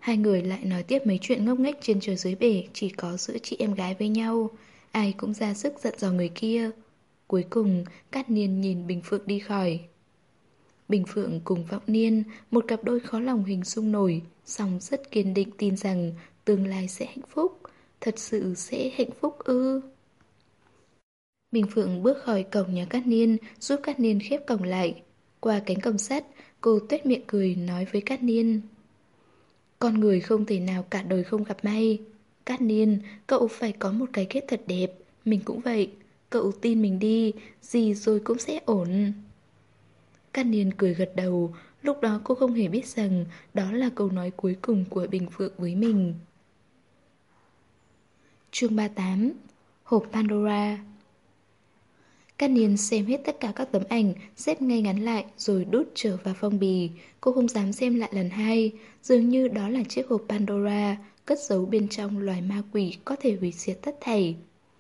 Hai người lại nói tiếp mấy chuyện ngốc nghếch trên trời dưới bể chỉ có giữa chị em gái với nhau. Ai cũng ra sức dặn dò người kia. Cuối cùng, Cát Niên nhìn Bình Phượng đi khỏi. Bình Phượng cùng Vọng Niên, một cặp đôi khó lòng hình dung nổi, song rất kiên định tin rằng tương lai sẽ hạnh phúc. Thật sự sẽ hạnh phúc ư? Bình Phượng bước khỏi cổng nhà Cát Niên, giúp Cát Niên khép cổng lại. Qua cánh cổng sắt, cô tuét miệng cười nói với Cát Niên. Con người không thể nào cả đời không gặp may. Cát Niên, cậu phải có một cái kết thật đẹp. Mình cũng vậy. Cậu tin mình đi, gì rồi cũng sẽ ổn. Cát Niên cười gật đầu. Lúc đó cô không hề biết rằng đó là câu nói cuối cùng của Bình Phượng với mình. Chương 38. Hộp Pandora. Cát Niên xem hết tất cả các tấm ảnh, xếp ngay ngắn lại rồi đút trở vào phong bì. Cô không dám xem lại lần hai, dường như đó là chiếc hộp Pandora, cất giấu bên trong loài ma quỷ có thể hủy diệt tất thảy.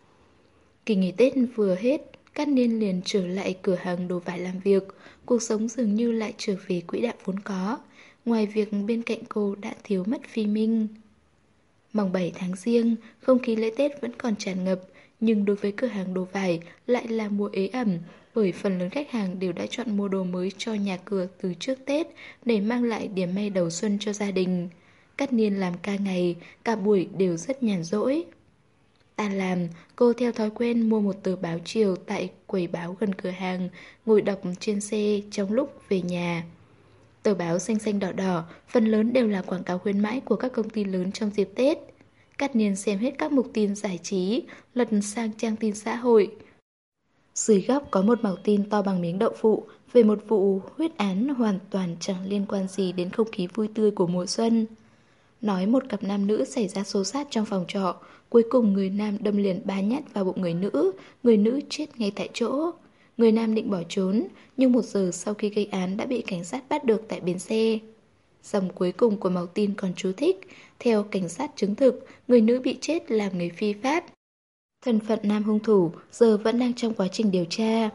Kỳ nghỉ Tết vừa hết, Cát Niên liền trở lại cửa hàng đồ vải làm việc. Cuộc sống dường như lại trở về quỹ đạo vốn có. Ngoài việc bên cạnh cô đã thiếu mất Phi Minh. Mồng 7 tháng Giêng, không khí lễ Tết vẫn còn tràn ngập. Nhưng đối với cửa hàng đồ vải lại là mùa ế ẩm, bởi phần lớn khách hàng đều đã chọn mua đồ mới cho nhà cửa từ trước Tết để mang lại điểm may đầu xuân cho gia đình. Cát Niên làm ca ngày, cả buổi đều rất nhàn rỗi. Tan làm, cô theo thói quen mua một tờ báo chiều tại quầy báo gần cửa hàng, ngồi đọc trên xe trong lúc về nhà. Tờ báo xanh xanh đỏ đỏ, phần lớn đều là quảng cáo khuyến mãi của các công ty lớn trong dịp Tết. Cát Niên xem hết các mục tin giải trí, lật sang trang tin xã hội. Dưới góc có một mẩu tin to bằng miếng đậu phụ về một vụ huyết án hoàn toàn chẳng liên quan gì đến không khí vui tươi của mùa xuân. Nói một cặp nam nữ xảy ra xô xát trong phòng trọ, cuối cùng người nam đâm liền 3 nhát vào bụng người nữ chết ngay tại chỗ. Người nam định bỏ trốn, nhưng 1 giờ sau khi gây án đã bị cảnh sát bắt được tại bến xe. Dòng cuối cùng của mẩu tin còn chú thích, theo cảnh sát chứng thực, người nữ bị chết là người phi pháp. Thân phận nam hung thủ giờ vẫn đang trong quá trình điều tra.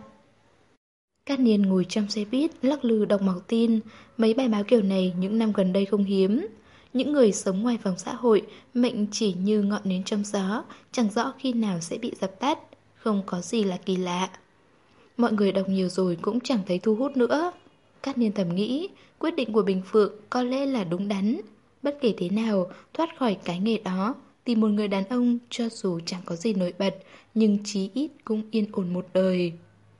Cát Niên ngồi trong xe buýt, lắc lư đọc mẩu tin. Mấy bài báo kiểu này những năm gần đây không hiếm. Những người sống ngoài vòng xã hội, mệnh chỉ như ngọn nến trong gió, chẳng rõ khi nào sẽ bị dập tắt. Không có gì là kỳ lạ. Mọi người đọc nhiều rồi cũng chẳng thấy thu hút nữa. Cát Niên thầm nghĩ, quyết định của Bình Phượng có lẽ là đúng đắn. Bất kể thế nào, thoát khỏi cái nghề đó, tìm một người đàn ông cho dù chẳng có gì nổi bật, nhưng chí ít cũng yên ổn một đời.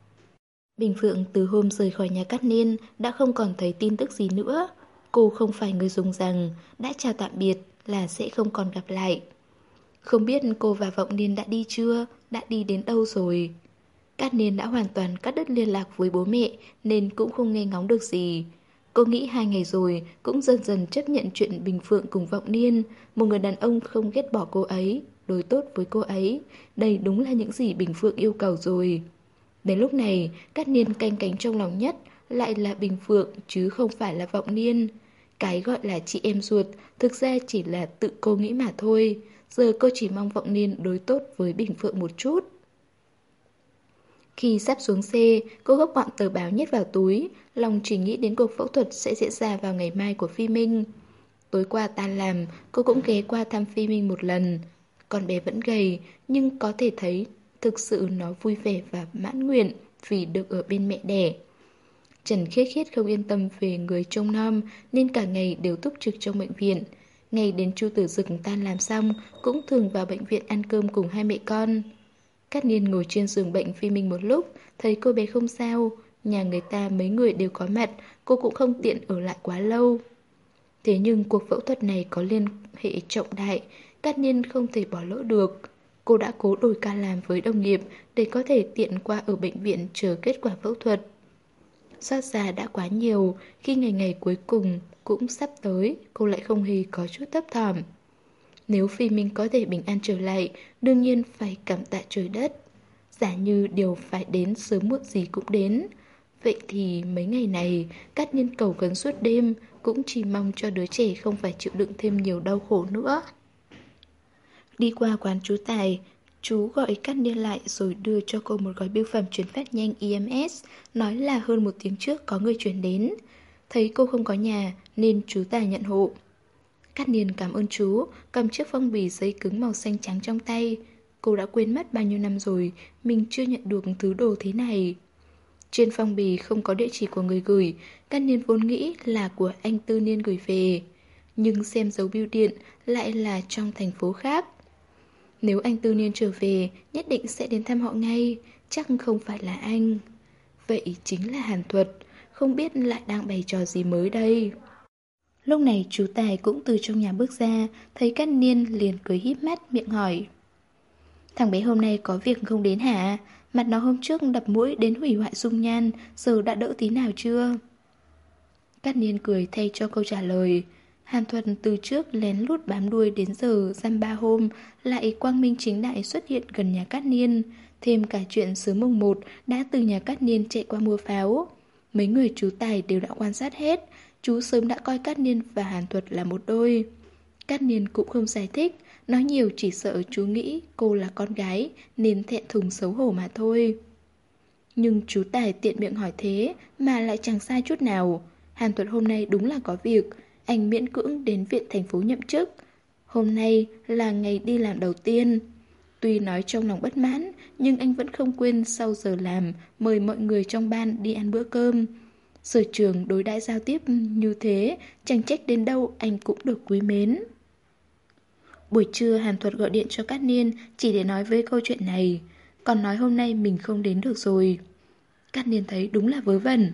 Bình Phượng từ hôm rời khỏi nhà Cát Niên đã không còn thấy tin tức gì nữa. Cô không phải người dùng rằng đã chào tạm biệt là sẽ không còn gặp lại. Không biết cô và Vọng Niên đã đi chưa, đã đi đến đâu rồi. Cát Niên đã hoàn toàn cắt đứt liên lạc với bố mẹ nên cũng không nghe ngóng được gì. Cô nghĩ 2 ngày rồi cũng dần dần chấp nhận chuyện Bình Phượng cùng Vọng Niên, một người đàn ông không ghét bỏ cô ấy, đối tốt với cô ấy. Đây đúng là những gì Bình Phượng yêu cầu rồi. Đến lúc này, Cát Niên canh cánh trong lòng nhất lại là Bình Phượng chứ không phải là Vọng Niên. Cái gọi là chị em ruột thực ra chỉ là tự cô nghĩ mà thôi. Giờ cô chỉ mong Vọng Niên đối tốt với Bình Phượng một chút. Khi sắp xuống xe, cô gấp gọn tờ báo nhét vào túi, lòng chỉ nghĩ đến cuộc phẫu thuật sẽ diễn ra vào ngày mai của Phi Minh. Tối qua tan làm, cô cũng ghé qua thăm Phi Minh một lần. Con bé vẫn gầy, nhưng có thể thấy thực sự nó vui vẻ và mãn nguyện vì được ở bên mẹ đẻ. Trần Khiết Khiết không yên tâm về người trông nom nên cả ngày đều túc trực trong bệnh viện. Ngày đến Chu Tử Dực tan làm xong cũng thường vào bệnh viện ăn cơm cùng hai mẹ con. Cát Niên ngồi trên giường bệnh Phi Minh một lúc, thấy cô bé không sao, nhà người ta mấy người đều có mặt, cô cũng không tiện ở lại quá lâu. Thế nhưng cuộc phẫu thuật này có liên hệ trọng đại, Cát Niên không thể bỏ lỡ được. Cô đã cố đổi ca làm với đồng nghiệp để có thể tiện qua ở bệnh viện chờ kết quả phẫu thuật. Xót xa đã quá nhiều, khi ngày cuối cùng cũng sắp tới, cô lại không hề có chút thấp thỏm. Nếu Phi Minh có thể bình an trở lại, đương nhiên phải cảm tạ trời đất. Giả như điều phải đến sớm muộn gì cũng đến. Vậy thì mấy ngày này, Cát Niên cầu khấn suốt đêm, cũng chỉ mong cho đứa trẻ không phải chịu đựng thêm nhiều đau khổ nữa. Đi qua quán chú Tài, chú gọi Cát Niên lại rồi đưa cho cô một gói bưu phẩm chuyển phát nhanh EMS, nói là hơn 1 tiếng trước có người chuyển đến. Thấy cô không có nhà nên chú Tài nhận hộ. Cát Niên cảm ơn chú, cầm chiếc phong bì giấy cứng màu xanh trắng trong tay. Cô đã quên mất bao nhiêu năm rồi, mình chưa nhận được thứ đồ thế này. Trên phong bì không có địa chỉ của người gửi, Cát Niên vốn nghĩ là của anh Tư Niên gửi về. Nhưng xem dấu bưu điện lại là trong thành phố khác. Nếu anh Tư Niên trở về, nhất định sẽ đến thăm họ ngay, chắc không phải là anh. Vậy chính là Hàn Thuật, không biết lại đang bày trò gì mới đây. Lúc này chú Tài cũng từ trong nhà bước ra, thấy Cát Niên liền cười híp mắt miệng hỏi. Thằng bé hôm nay có việc không đến hả? Mặt nó hôm trước đập mũi đến hủy hoại dung nhan, giờ đã đỡ tí nào chưa? Cát Niên cười thay cho câu trả lời. Hàn Thuật từ trước lén lút bám đuôi đến giờ dăm ba hôm, lại quang minh chính đại xuất hiện gần nhà Cát Niên. Thêm cả chuyện sớm mùng 1 đã từ nhà Cát Niên chạy qua mua pháo. Mấy người chú Tài đều đã quan sát hết. Chú sớm đã coi Cát Niên và Hàn Thuật là một đôi. Cát Niên cũng không giải thích, nói nhiều chỉ sợ chú nghĩ cô là con gái nên thẹn thùng xấu hổ mà thôi. Nhưng chú Tài tiện miệng hỏi thế mà lại chẳng sai chút nào. Hàn Thuật hôm nay đúng là có việc, anh miễn cưỡng đến viện thành phố nhậm chức. Hôm nay là ngày đi làm đầu tiên. Tuy nói trong lòng bất mãn, nhưng anh vẫn không quên sau giờ làm mời mọi người trong ban đi ăn bữa cơm. Sở trường đối đãi giao tiếp như thế, chẳng trách đến đâu anh cũng được quý mến. Buổi trưa Hàn Thuật gọi điện cho Cát Niên chỉ để nói với câu chuyện này, còn nói hôm nay mình không đến được rồi. Cát Niên thấy đúng là vớ vẩn.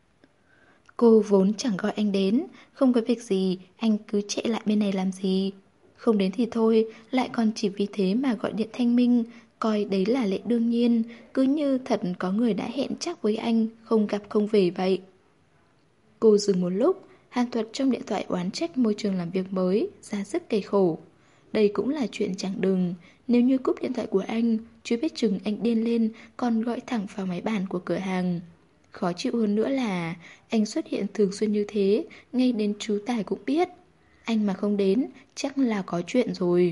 Cô vốn chẳng gọi anh đến, không có việc gì, anh cứ chạy lại bên này làm gì. Không đến thì thôi, lại còn chỉ vì thế mà gọi điện thanh minh, coi đấy là lẽ đương nhiên, cứ như thật có người đã hẹn chắc với anh, không gặp không về vậy. Cô dừng một lúc, Hàn Thuật trong điện thoại oán trách môi trường làm việc mới, ra sức kể khổ. Đây cũng là chuyện chẳng đừng, nếu như cúp điện thoại của anh, chưa biết chừng anh điên lên còn gọi thẳng vào máy bàn của cửa hàng. Khó chịu hơn nữa là anh xuất hiện thường xuyên như thế, ngay đến chú Tài cũng biết. Anh mà không đến, chắc là có chuyện rồi.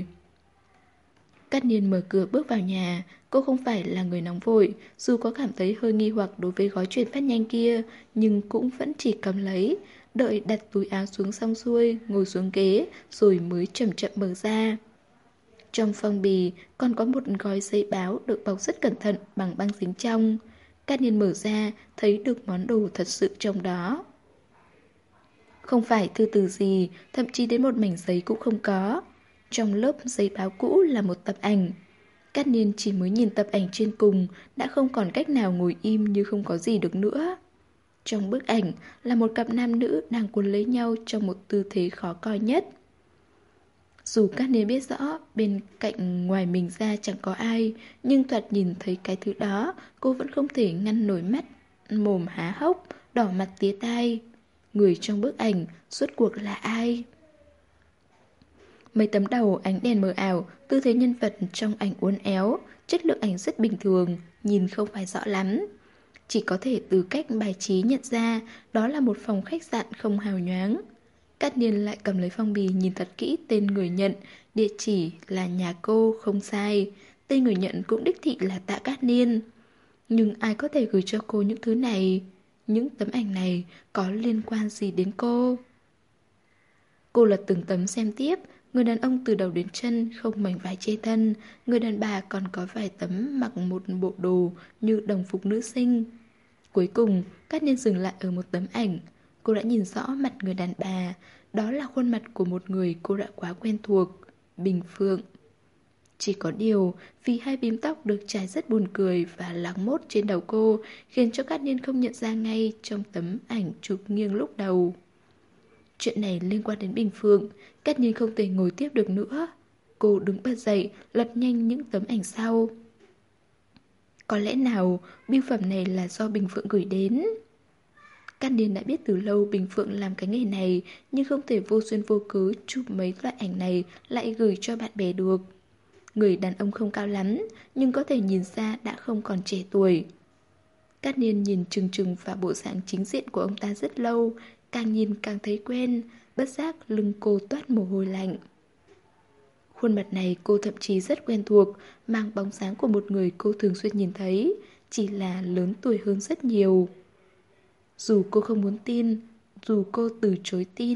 Cát Niên mở cửa bước vào nhà, cô không phải là người nóng vội, dù có cảm thấy hơi nghi hoặc đối với gói chuyển phát nhanh kia, nhưng cũng vẫn chỉ cầm lấy, đợi đặt túi áo xuống xong xuôi, ngồi xuống ghế, rồi mới chậm chậm mở ra. Trong phong bì còn có một gói giấy báo được bọc rất cẩn thận bằng băng dính trong. Cát Niên mở ra, thấy được món đồ thật sự trong đó. Không phải thư từ gì, thậm chí đến một mảnh giấy cũng không có. Trong lớp giấy báo cũ là một tập ảnh. Cát Niên chỉ mới nhìn tập ảnh trên cùng, đã không còn cách nào ngồi im như không có gì được nữa. Trong bức ảnh là một cặp nam nữ đang cuốn lấy nhau trong một tư thế khó coi nhất. Dù Cát Niên biết rõ bên cạnh ngoài mình ra chẳng có ai, nhưng thoạt nhìn thấy cái thứ đó, cô vẫn không thể ngăn nổi mắt, mồm há hốc, đỏ mặt tía tai. Người trong bức ảnh rốt cuộc là ai? Mấy tấm đầu ánh đèn mờ ảo, tư thế nhân vật trong ảnh uốn éo, chất lượng ảnh rất bình thường, nhìn không phải rõ lắm. Chỉ có thể từ cách bài trí nhận ra đó là một phòng khách sạn không hào nhoáng. Cát Niên lại cầm lấy phong bì nhìn thật kỹ tên người nhận, địa chỉ là nhà cô không sai, tên người nhận cũng đích thị là Tạ Cát Niên. Nhưng ai có thể gửi cho cô những thứ này? Những tấm ảnh này có liên quan gì đến cô? Cô lật từng tấm xem tiếp, người đàn ông từ đầu đến chân không mảnh vải che thân, người đàn bà còn có vài tấm mặc một bộ đồ như đồng phục nữ sinh. Cuối cùng, Cát Niên dừng lại ở một tấm ảnh. Cô đã nhìn rõ mặt người đàn bà, đó là khuôn mặt của một người cô đã quá quen thuộc, Bình Phượng. Chỉ có điều, vì hai bím tóc được trải rất buồn cười và lắng mốt trên đầu cô, khiến cho Cát Niên không nhận ra ngay trong tấm ảnh chụp nghiêng lúc đầu. Chuyện này liên quan đến Bình Phượng, Cát Niên không thể ngồi tiếp được nữa. Cô đứng bật dậy, lật nhanh những tấm ảnh sau. Có lẽ nào bưu phẩm này là do Bình Phượng gửi đến? Cát Niên đã biết từ lâu Bình Phượng làm cái nghề này, nhưng không thể vô duyên vô cớ chụp mấy loại ảnh này lại gửi cho bạn bè được. Người đàn ông không cao lắm, nhưng có thể nhìn ra đã không còn trẻ tuổi. Cát Niên nhìn chừng chừng vào bộ dạng chính diện của ông ta rất lâu, càng nhìn càng thấy quen, bất giác lưng cô toát mồ hôi lạnh. Khuôn mặt này cô thậm chí rất quen thuộc, mang bóng dáng của một người cô thường xuyên nhìn thấy, chỉ là lớn tuổi hơn rất nhiều. Dù cô không muốn tin, dù cô từ chối tin,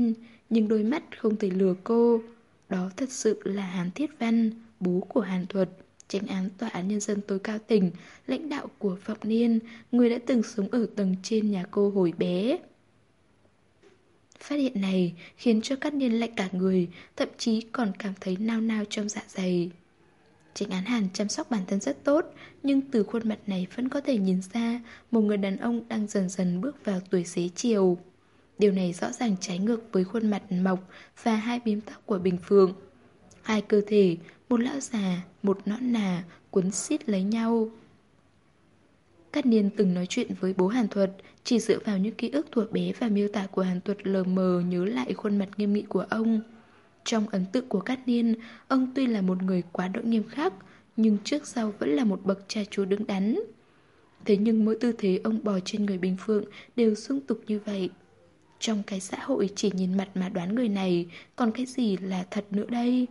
nhưng đôi mắt không thể lừa cô. Đó thật sự là Hàn Thiết Văn, bố của Hàn Thuật, chánh án tòa án nhân dân tối cao tỉnh, lãnh đạo của Vọng Niên, người đã từng sống ở tầng trên nhà cô hồi bé. Phát hiện này khiến cho Cát Niên lạnh cả người, thậm chí còn cảm thấy nao nao trong dạ dày. Chánh án Hàn chăm sóc bản thân rất tốt, nhưng từ khuôn mặt này vẫn có thể nhìn ra một người đàn ông đang dần dần bước vào tuổi xế chiều. Điều này rõ ràng trái ngược với khuôn mặt mộc và hai bím tóc của Bình Phượng. Hai cơ thể, một lão già, một nõn nà, quấn xít lấy nhau. Cát Niên từng nói chuyện với bố Hàn Thuật, chỉ dựa vào những ký ức thuở bé và miêu tả của Hàn Thuật lờ mờ nhớ lại khuôn mặt nghiêm nghị của ông. Trong ấn tượng của Cát Niên, ông tuy là một người quá đỗi nghiêm khắc, nhưng trước sau vẫn là một bậc cha chú đứng đắn. Thế nhưng mỗi tư thế ông bò trên người Bình Phượng đều sung tục như vậy. Trong cái xã hội chỉ nhìn mặt mà đoán người này, còn cái gì là thật nữa đây?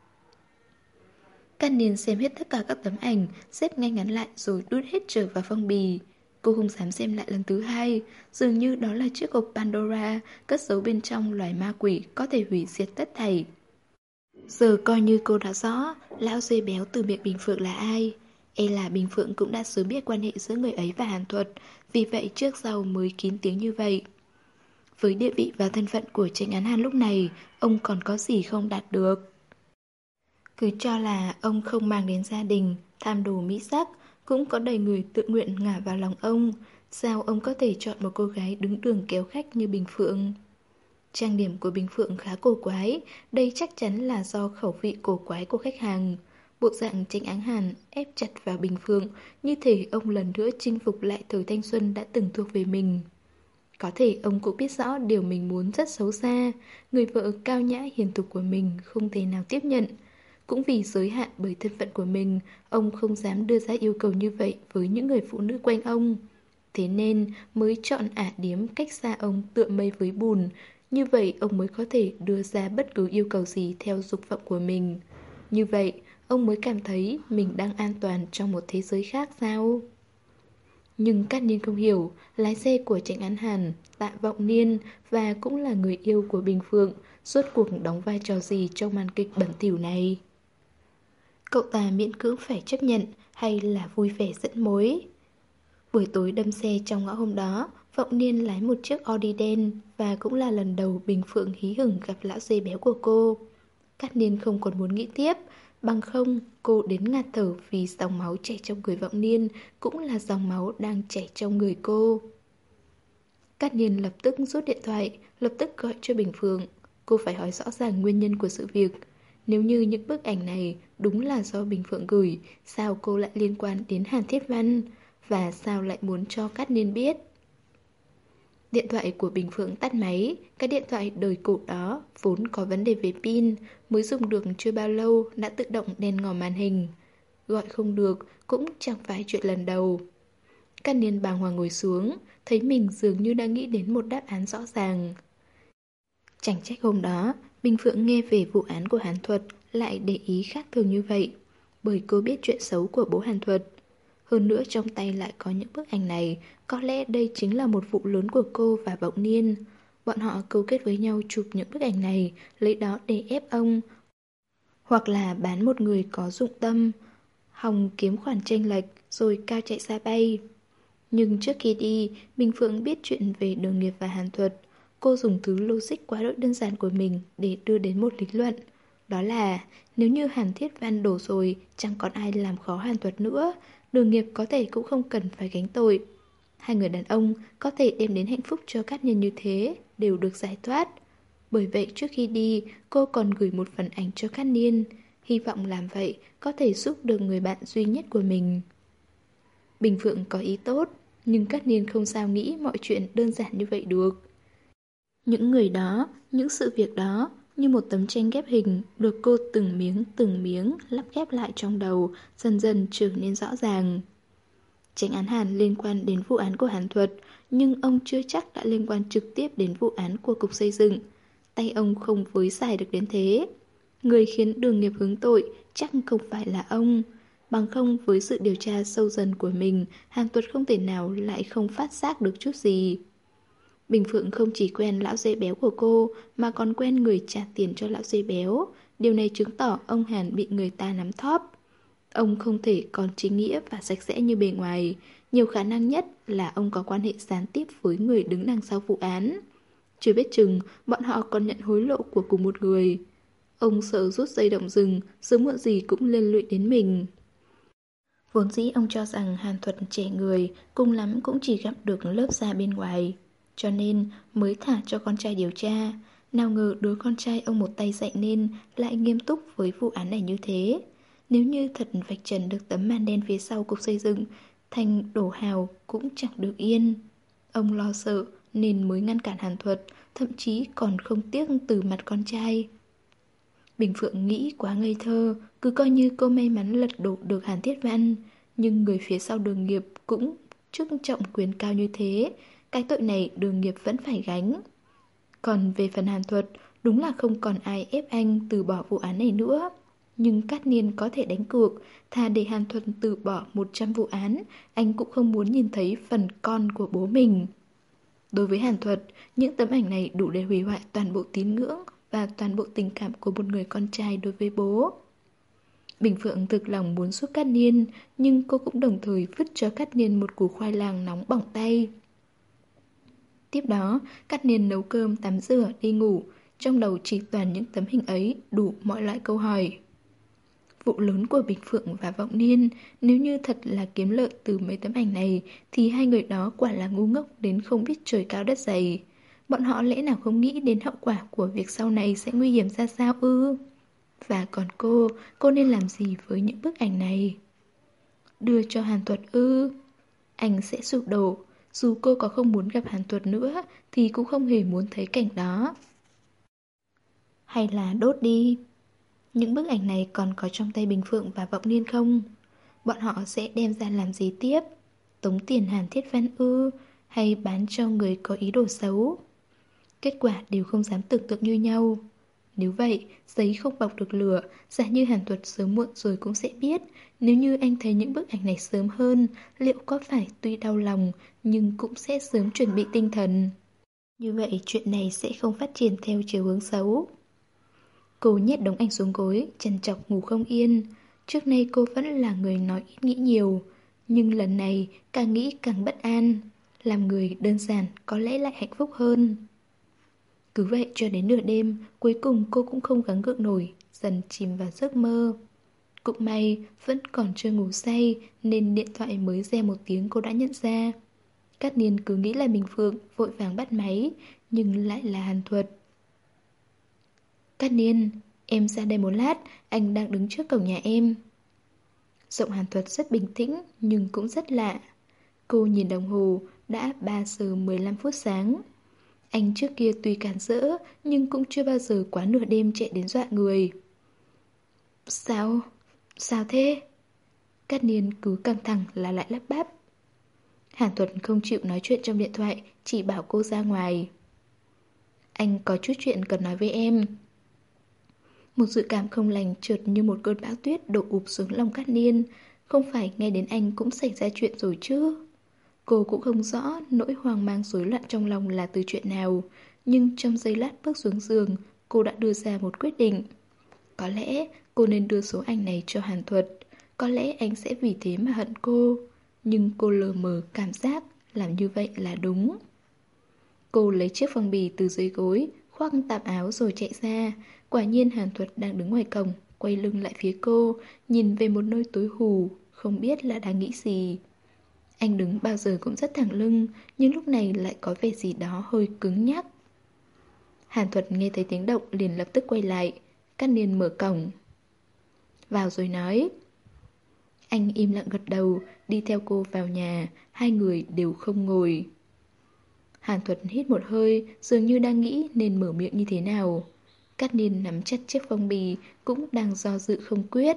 Cát Niên xem hết tất cả các tấm ảnh, xếp ngay ngắn lại rồi đút hết trở vào phong bì. Cô không dám xem lại lần thứ hai, dường như đó là chiếc hộp Pandora, cất giấu bên trong loài ma quỷ có thể hủy diệt tất thảy. Giờ coi như cô đã rõ, lão dê béo từ miệng Bình Phượng là ai. E là Bình Phượng cũng đã sớm biết quan hệ giữa người ấy và Hàn Thuật, vì vậy trước sau mới kín tiếng như vậy. Với địa vị và thân phận của chánh án Hàn lúc này, ông còn có gì không đạt được. Cứ cho là ông không mang đến gia đình, tham đồ mỹ sắc, cũng có đầy người tự nguyện ngả vào lòng ông. Sao ông có thể chọn một cô gái đứng đường kéo khách như Bình Phượng? Trang điểm của Bình Phượng khá cổ quái, đây chắc chắn là do khẩu vị cổ quái của khách hàng. Bộ dạng chánh án Hàn ép chặt vào Bình Phượng, như thể ông lần nữa chinh phục lại thời thanh xuân đã từng thuộc về mình. Có thể ông cũng biết rõ điều mình muốn rất xấu xa, người vợ cao nhã hiền thục của mình không thể nào tiếp nhận. Cũng vì giới hạn bởi thân phận của mình, ông không dám đưa ra yêu cầu như vậy với những người phụ nữ quanh ông. Thế nên mới chọn ả điếm cách xa ông tựa mây với bùn. Như vậy ông mới có thể đưa ra bất cứ yêu cầu gì theo dục vọng của mình. Như vậy ông mới cảm thấy mình đang an toàn trong một thế giới khác sao? Nhưng Cát Niên không hiểu, lái xe của chánh án Hàn, Tạ Vọng Niên và cũng là người yêu của Bình Phượng, rốt cuộc đóng vai trò gì trong màn kịch bẩn thỉu này? Cậu ta miễn cưỡng phải chấp nhận hay là vui vẻ dẫn mối? Buổi tối đâm xe trong ngõ hôm đó, Vọng Niên lái một chiếc Audi đen và cũng là lần đầu Bình Phượng hí hửng gặp lão dê béo của cô. Cát Niên không còn muốn nghĩ tiếp, bằng không cô đến ngạt thở vì dòng máu chảy trong người Vọng Niên cũng là dòng máu đang chảy trong người cô. Cát Niên lập tức rút điện thoại, lập tức gọi cho Bình Phượng. Cô phải hỏi rõ ràng nguyên nhân của sự việc. Nếu như những bức ảnh này đúng là do Bình Phượng gửi, sao cô lại liên quan đến Hàn Thiết Văn? Và sao lại muốn cho Cát Niên biết? Điện thoại của Bình Phượng tắt máy. Cái điện thoại đời cũ đó vốn có vấn đề về pin, mới dùng được chưa bao lâu đã tự động đen ngòm màn hình. Gọi không được cũng chẳng phải chuyện lần đầu. Cát Niên bàng hoàng ngồi xuống, thấy mình dường như đang nghĩ đến một đáp án rõ ràng. Chẳng trách hôm đó Bình Phượng nghe về vụ án của Hàn Thuật lại để ý khác thường như vậy, bởi cô biết chuyện xấu của bố Hàn Thuật. Hơn nữa trong tay lại có những bức ảnh này, có lẽ đây chính là một vụ lớn của cô và Vọng Niên. Bọn họ câu kết với nhau chụp những bức ảnh này, lấy đó để ép ông, hoặc là bán một người có dụng tâm, hòng kiếm khoản chênh lệch rồi cao chạy xa bay. Nhưng trước khi đi, Bình Phượng biết chuyện về Đường Nghiệp và Hàn Thuật. Cô dùng thứ logic quá đỗi đơn giản của mình để đưa đến một lý luận. Đó là nếu như Hàn Thiết Văn đổ rồi, chẳng còn ai làm khó Hàn Thuật nữa, Đường Nghiệp có thể cũng không cần phải gánh tội. Hai người đàn ông có thể đem đến hạnh phúc cho các nhân như thế đều được giải thoát. Bởi vậy trước khi đi, cô còn gửi một phần ảnh cho Cát Niên, hy vọng làm vậy có thể giúp được người bạn duy nhất của mình. Bình Phượng có ý tốt, nhưng Cát Niên không sao nghĩ mọi chuyện đơn giản như vậy được. Những người đó, những sự việc đó, như một tấm tranh ghép hình được cô từng miếng lắp ghép lại trong đầu, dần dần trở nên rõ ràng. Chánh án Hàn liên quan đến vụ án của Hàn Thuật, nhưng ông chưa chắc đã liên quan trực tiếp đến vụ án của Cục Xây dựng. Tay ông không với xài được đến thế. Người khiến Đường Nghiệp hứng tội chắc không phải là ông. Bằng không với sự điều tra sâu dần của mình, Hàn Thuật không thể nào lại không phát giác được chút gì. Bình Phượng không chỉ quen lão dê béo của cô mà còn quen người trả tiền cho lão dê béo. Điều này chứng tỏ ông Hàn bị người ta nắm thóp. Ông không thể còn chính nghĩa và sạch sẽ như bề ngoài. Nhiều khả năng nhất là ông có quan hệ gián tiếp với người đứng đằng sau vụ án. Chưa biết chừng bọn họ còn nhận hối lộ của cùng một người. Ông sợ rút dây động rừng, sớm muộn gì cũng liên lụy đến mình. Vốn dĩ ông cho rằng Hàn Thuật trẻ người, cùng lắm cũng chỉ gặp được lớp da bên ngoài. Cho nên mới thả cho con trai điều tra. Nào ngờ đứa con trai ông một tay dạy nên lại nghiêm túc với vụ án này như thế. Nếu như thật vạch trần được tấm màn đen phía sau cục xây dựng, Thành đổ hào cũng chẳng được yên. Ông lo sợ nên mới ngăn cản Hàn Thuật, thậm chí còn không tiếc từ mặt con trai. Bình Phượng nghĩ quá ngây thơ, cứ coi như cô may mắn lật đổ được Hàn Thiết Văn. Nhưng người phía sau Đường Nghiệp cũng chức trọng quyền cao như thế, cái tội này Đường Nghiệp vẫn phải gánh. Còn về phần Hàn Thuật, đúng là không còn ai ép anh từ bỏ vụ án này nữa. Nhưng Cát Niên có thể đánh cược, thà để Hàn Thuật từ bỏ 100 vụ án, anh cũng không muốn nhìn thấy phần con của bố mình. Đối với Hàn Thuật, những tấm ảnh này đủ để hủy hoại toàn bộ tín ngưỡng và toàn bộ tình cảm của một người con trai đối với bố. Bình Phượng thực lòng muốn giúp Cát Niên, nhưng cô cũng đồng thời vứt cho Cát Niên một củ khoai lang nóng bỏng tay. Tiếp đó, Cát Niên nấu cơm, tắm rửa, đi ngủ, trong đầu chỉ toàn những tấm hình ấy, đủ mọi loại câu hỏi. Vụ lớn của Bình Phượng và Vọng Niên, nếu như thật là kiếm lợi từ mấy tấm ảnh này, thì hai người đó quả là ngu ngốc đến không biết trời cao đất dày. Bọn họ lẽ nào không nghĩ đến hậu quả của việc sau này sẽ nguy hiểm ra sao ư? Và còn cô nên làm gì với những bức ảnh này? Đưa cho Hàn Thuật ư? Anh sẽ sụp đổ. Dù cô có không muốn gặp Hàn Thuật nữa, thì cũng không hề muốn thấy cảnh đó. Hay là đốt đi? Những bức ảnh này còn có trong tay Bình Phượng và Vọng Niên không? Bọn họ sẽ đem ra làm gì tiếp? Tống tiền Hàn Thiết Văn ư? Hay bán cho người có ý đồ xấu? Kết quả đều không dám tưởng tượng như nhau. Nếu vậy, giấy không bọc được lửa, giả như Hàn Thuật sớm muộn rồi cũng sẽ biết. Nếu như anh thấy những bức ảnh này sớm hơn, liệu có phải tuy đau lòng, nhưng cũng sẽ sớm chuẩn bị tinh thần. Như vậy chuyện này sẽ không phát triển theo chiều hướng xấu. Cô nhét đống ảnh xuống gối, trằn trọc ngủ không yên. Trước nay cô vẫn là người nói ít nghĩ nhiều, nhưng lần này càng nghĩ càng bất an. Làm người đơn giản có lẽ lại hạnh phúc hơn. Cứ vậy cho đến nửa đêm, cuối cùng cô cũng không gắng gượng nổi, dần chìm vào giấc mơ. Cũng may, vẫn còn chưa ngủ say, nên điện thoại mới reo một tiếng cô đã nhận ra. Cát Niên cứ nghĩ là Bình Phượng, vội vàng bắt máy, nhưng lại là Hàn Thuật. Cát Niên, em ra đây một lát, anh đang đứng trước cổng nhà em. Giọng Hàn Thuật rất bình tĩnh, nhưng cũng rất lạ. Cô nhìn đồng hồ, đã 3 giờ 15 phút sáng. Anh trước kia tuy càn rỡ, nhưng cũng chưa bao giờ quá nửa đêm chạy đến dọa người. Sao? Sao thế? Cát Niên cứ căng thẳng là lại lắp bắp. Hàn Thuật không chịu nói chuyện trong điện thoại, chỉ bảo cô ra ngoài. Anh có chút chuyện cần nói với em. Một dự cảm không lành chợt như một cơn bão tuyết đổ ụp xuống lòng Cát Niên. Không phải nghe đến anh cũng xảy ra chuyện rồi chứ? Cô cũng không rõ nỗi hoang mang rối loạn trong lòng là từ chuyện nào, nhưng trong giây lát bước xuống giường, cô đã đưa ra một quyết định. Có lẽ cô nên đưa số ảnh này cho Hàn Thuật, có lẽ anh sẽ vì thế mà hận cô, nhưng cô lờ mờ cảm giác làm như vậy là đúng. Cô lấy chiếc phong bì từ dưới gối, khoác tạp áo rồi chạy ra. Quả nhiên Hàn Thuật đang đứng ngoài cổng, quay lưng lại phía cô, nhìn về một nơi tối hù, không biết là đang nghĩ gì. Anh đứng bao giờ cũng rất thẳng lưng, nhưng lúc này lại có vẻ gì đó hơi cứng nhắc. Hàn Thuật nghe thấy tiếng động liền lập tức quay lại. Cát Niên mở cổng vào rồi nói. Anh im lặng gật đầu, đi theo cô vào nhà. Hai người đều không ngồi. Hàn Thuật hít một hơi, dường như đang nghĩ nên mở miệng như thế nào. Cát Niên nắm chặt chiếc phong bì, cũng đang do dự không quyết.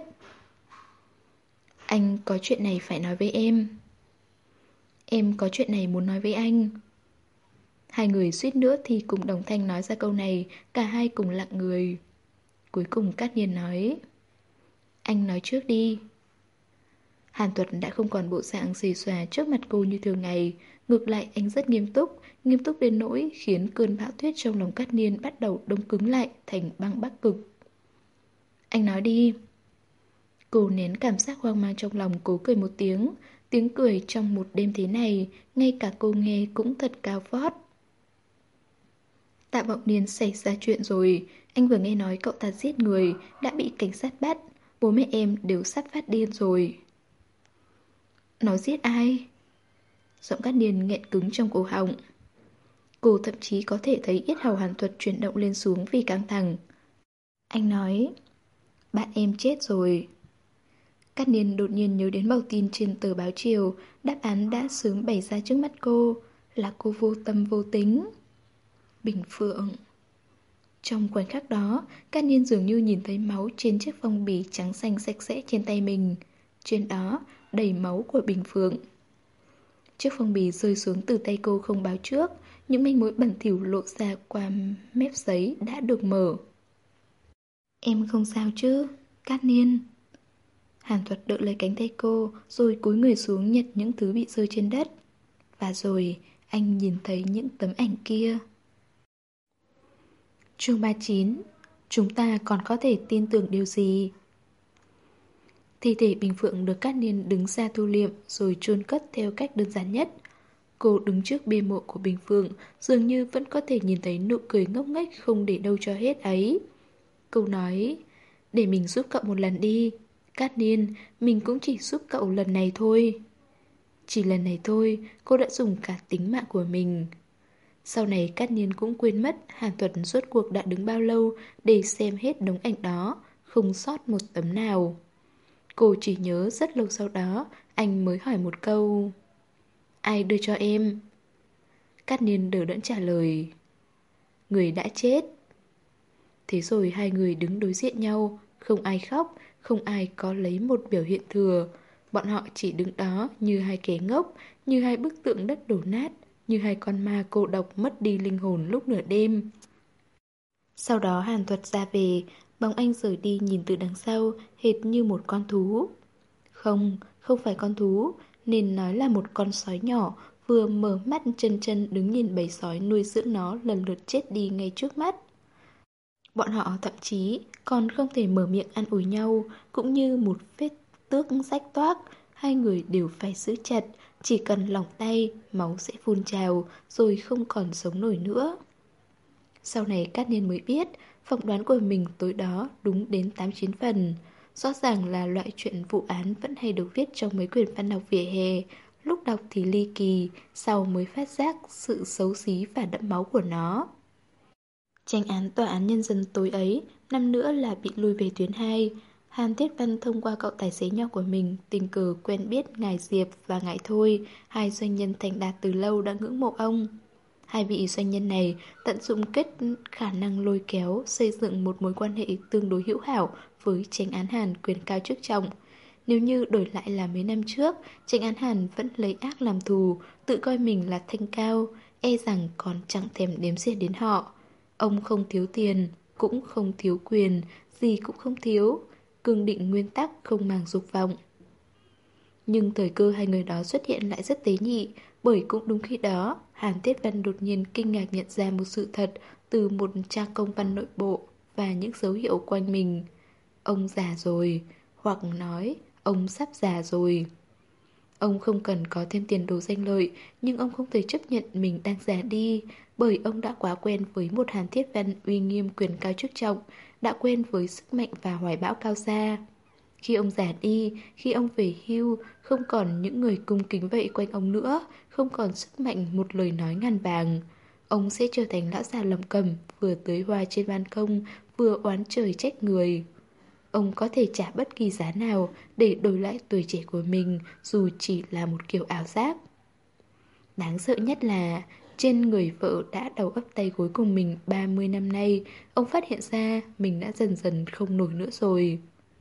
Anh có chuyện này phải nói với em. Em có chuyện này muốn nói với anh. Hai người suýt nữa thì cùng đồng thanh nói ra câu này, cả hai cùng lặng người. Cuối cùng Cát Niên nói. Anh nói trước đi. Hàn Tuật đã không còn bộ dạng xì xòa trước mặt cô như thường ngày. Ngược lại anh rất nghiêm túc đến nỗi khiến cơn bão tuyết trong lòng Cát Niên bắt đầu đông cứng lại thành băng bắc cực. Anh nói đi. Cô nén cảm giác hoang mang trong lòng, cố cười một tiếng. Tiếng cười trong một đêm thế này, ngay cả cô nghe cũng thật cao vót. Tạ Vọng Niên xảy ra chuyện rồi. Anh vừa nghe nói cậu ta giết người, đã bị cảnh sát bắt. Bố mẹ em đều sắp phát điên rồi. Nó giết ai? Giọng Cát Niên nghẹn cứng trong cổ họng. Cô thậm chí có thể thấy yết hầu Hàn Thuật chuyển động lên xuống vì căng thẳng. Anh nói, bạn em chết rồi. Cát Niên đột nhiên nhớ đến bầu tin trên tờ báo Chiều, đáp án đã sớm bày ra trước mắt cô, là cô vô tâm vô tính. Bình Phượng. Trong khoảnh khắc đó, Cát Niên dường như nhìn thấy máu trên chiếc phong bì trắng xanh sạch sẽ trên tay mình. Trên đó, đầy máu của Bình Phượng. Chiếc phong bì rơi xuống từ tay cô không báo trước, những manh mối bẩn thỉu lộ ra qua mép giấy đã được mở. Em không sao chứ, Cát Niên. Hàn Thuật đỡ lấy cánh tay cô, rồi cúi người xuống nhặt những thứ bị rơi trên đất. Và rồi, anh nhìn thấy những tấm ảnh kia. Chương 39. Chúng ta còn có thể tin tưởng điều gì? Thi thể Bình Phượng được Cát Niên đứng ra thu liệm rồi chôn cất theo cách đơn giản nhất. Cô đứng trước bia mộ của Bình Phượng, dường như vẫn có thể nhìn thấy nụ cười ngốc nghếch không để đâu cho hết ấy. Cô nói, để mình giúp cậu một lần đi. Cát Niên, mình cũng chỉ giúp cậu lần này thôi. Chỉ lần này thôi, cô đã dùng cả tính mạng của mình. Sau này Cát Niên cũng quên mất Hàn Thuật rốt cuộc đã đứng bao lâu để xem hết đống ảnh đó, không sót một tấm nào. Cô chỉ nhớ rất lâu sau đó, anh mới hỏi một câu. Ai đưa cho em? Cát Niên đờ đẫn trả lời. Người đã chết. Thế rồi hai người đứng đối diện nhau, không ai khóc, không ai có lấy một biểu hiện thừa. Bọn họ chỉ đứng đó như hai kẻ ngốc, như hai bức tượng đất đổ nát, như hai con ma cô độc mất đi linh hồn lúc nửa đêm. Sau đó Hàn Thuật ra về, bóng anh rời đi nhìn từ đằng sau, hệt như một con thú. Không, không phải con thú, nên nói là một con sói nhỏ, vừa mở mắt chân chân đứng nhìn bầy sói nuôi dưỡng nó lần lượt chết đi ngay trước mắt. Bọn họ thậm chí còn không thể mở miệng ăn ủi nhau, cũng như một vết tước rách toác, hai người đều phải giữ chặt, chỉ cần lỏng tay, máu sẽ phun trào, rồi không còn sống nổi nữa. Sau này Cát Niên mới biết, phỏng đoán của mình tối đó đúng đến 8-9 phần. Rõ ràng là loại chuyện vụ án vẫn hay được viết trong mấy quyển văn học vỉa hè, lúc đọc thì ly kỳ, sau mới phát giác sự xấu xí và đẫm máu của nó. Tranh án tòa án nhân dân tối ấy, năm nữa là bị lui về tuyến 2. Hàn Thiết Văn thông qua cậu tài xế nhỏ của mình tình cờ quen biết ngài Diệp và ngài Thôi, hai doanh nhân thành đạt từ lâu đã ngưỡng mộ ông. Hai vị doanh nhân này tận dụng khả năng lôi kéo xây dựng một mối quan hệ tương đối hữu hảo với Chánh án Hàn quyền cao chức trọng. Nếu như đổi lại là mấy năm trước, Chánh án Hàn vẫn lấy ác làm thù, tự coi mình là thanh cao, e rằng còn chẳng thèm đếm xỉa đến họ. Ông không thiếu tiền, cũng không thiếu quyền, gì cũng không thiếu, cương định nguyên tắc không màng dục vọng. Nhưng thời cơ hai người đó xuất hiện lại rất tế nhị, bởi cũng đúng khi đó, Hàn Tiết Văn đột nhiên kinh ngạc nhận ra một sự thật từ một trang công văn nội bộ và những dấu hiệu quanh mình. Ông già rồi, hoặc nói ông sắp già rồi. Ông không cần có thêm tiền đồ danh lợi, nhưng ông không thể chấp nhận mình đang già đi, bởi ông đã quá quen với một Hàn Thiết Văn uy nghiêm quyền cao chức trọng, đã quen với sức mạnh và hoài bão cao xa. Khi ông già đi, khi ông về hưu, không còn những người cung kính vậy quanh ông nữa, không còn sức mạnh một lời nói ngàn vàng. Ông sẽ trở thành lão già lầm cầm, vừa tưới hoa trên ban công, vừa oán trời trách người. Ông có thể trả bất kỳ giá nào để đổi lại tuổi trẻ của mình, dù chỉ là một kiểu ảo giác. Đáng sợ nhất là trên người vợ đã đầu ấp tay gối cùng mình 30 năm nay, ông phát hiện ra mình đã dần dần không nổi nữa rồi.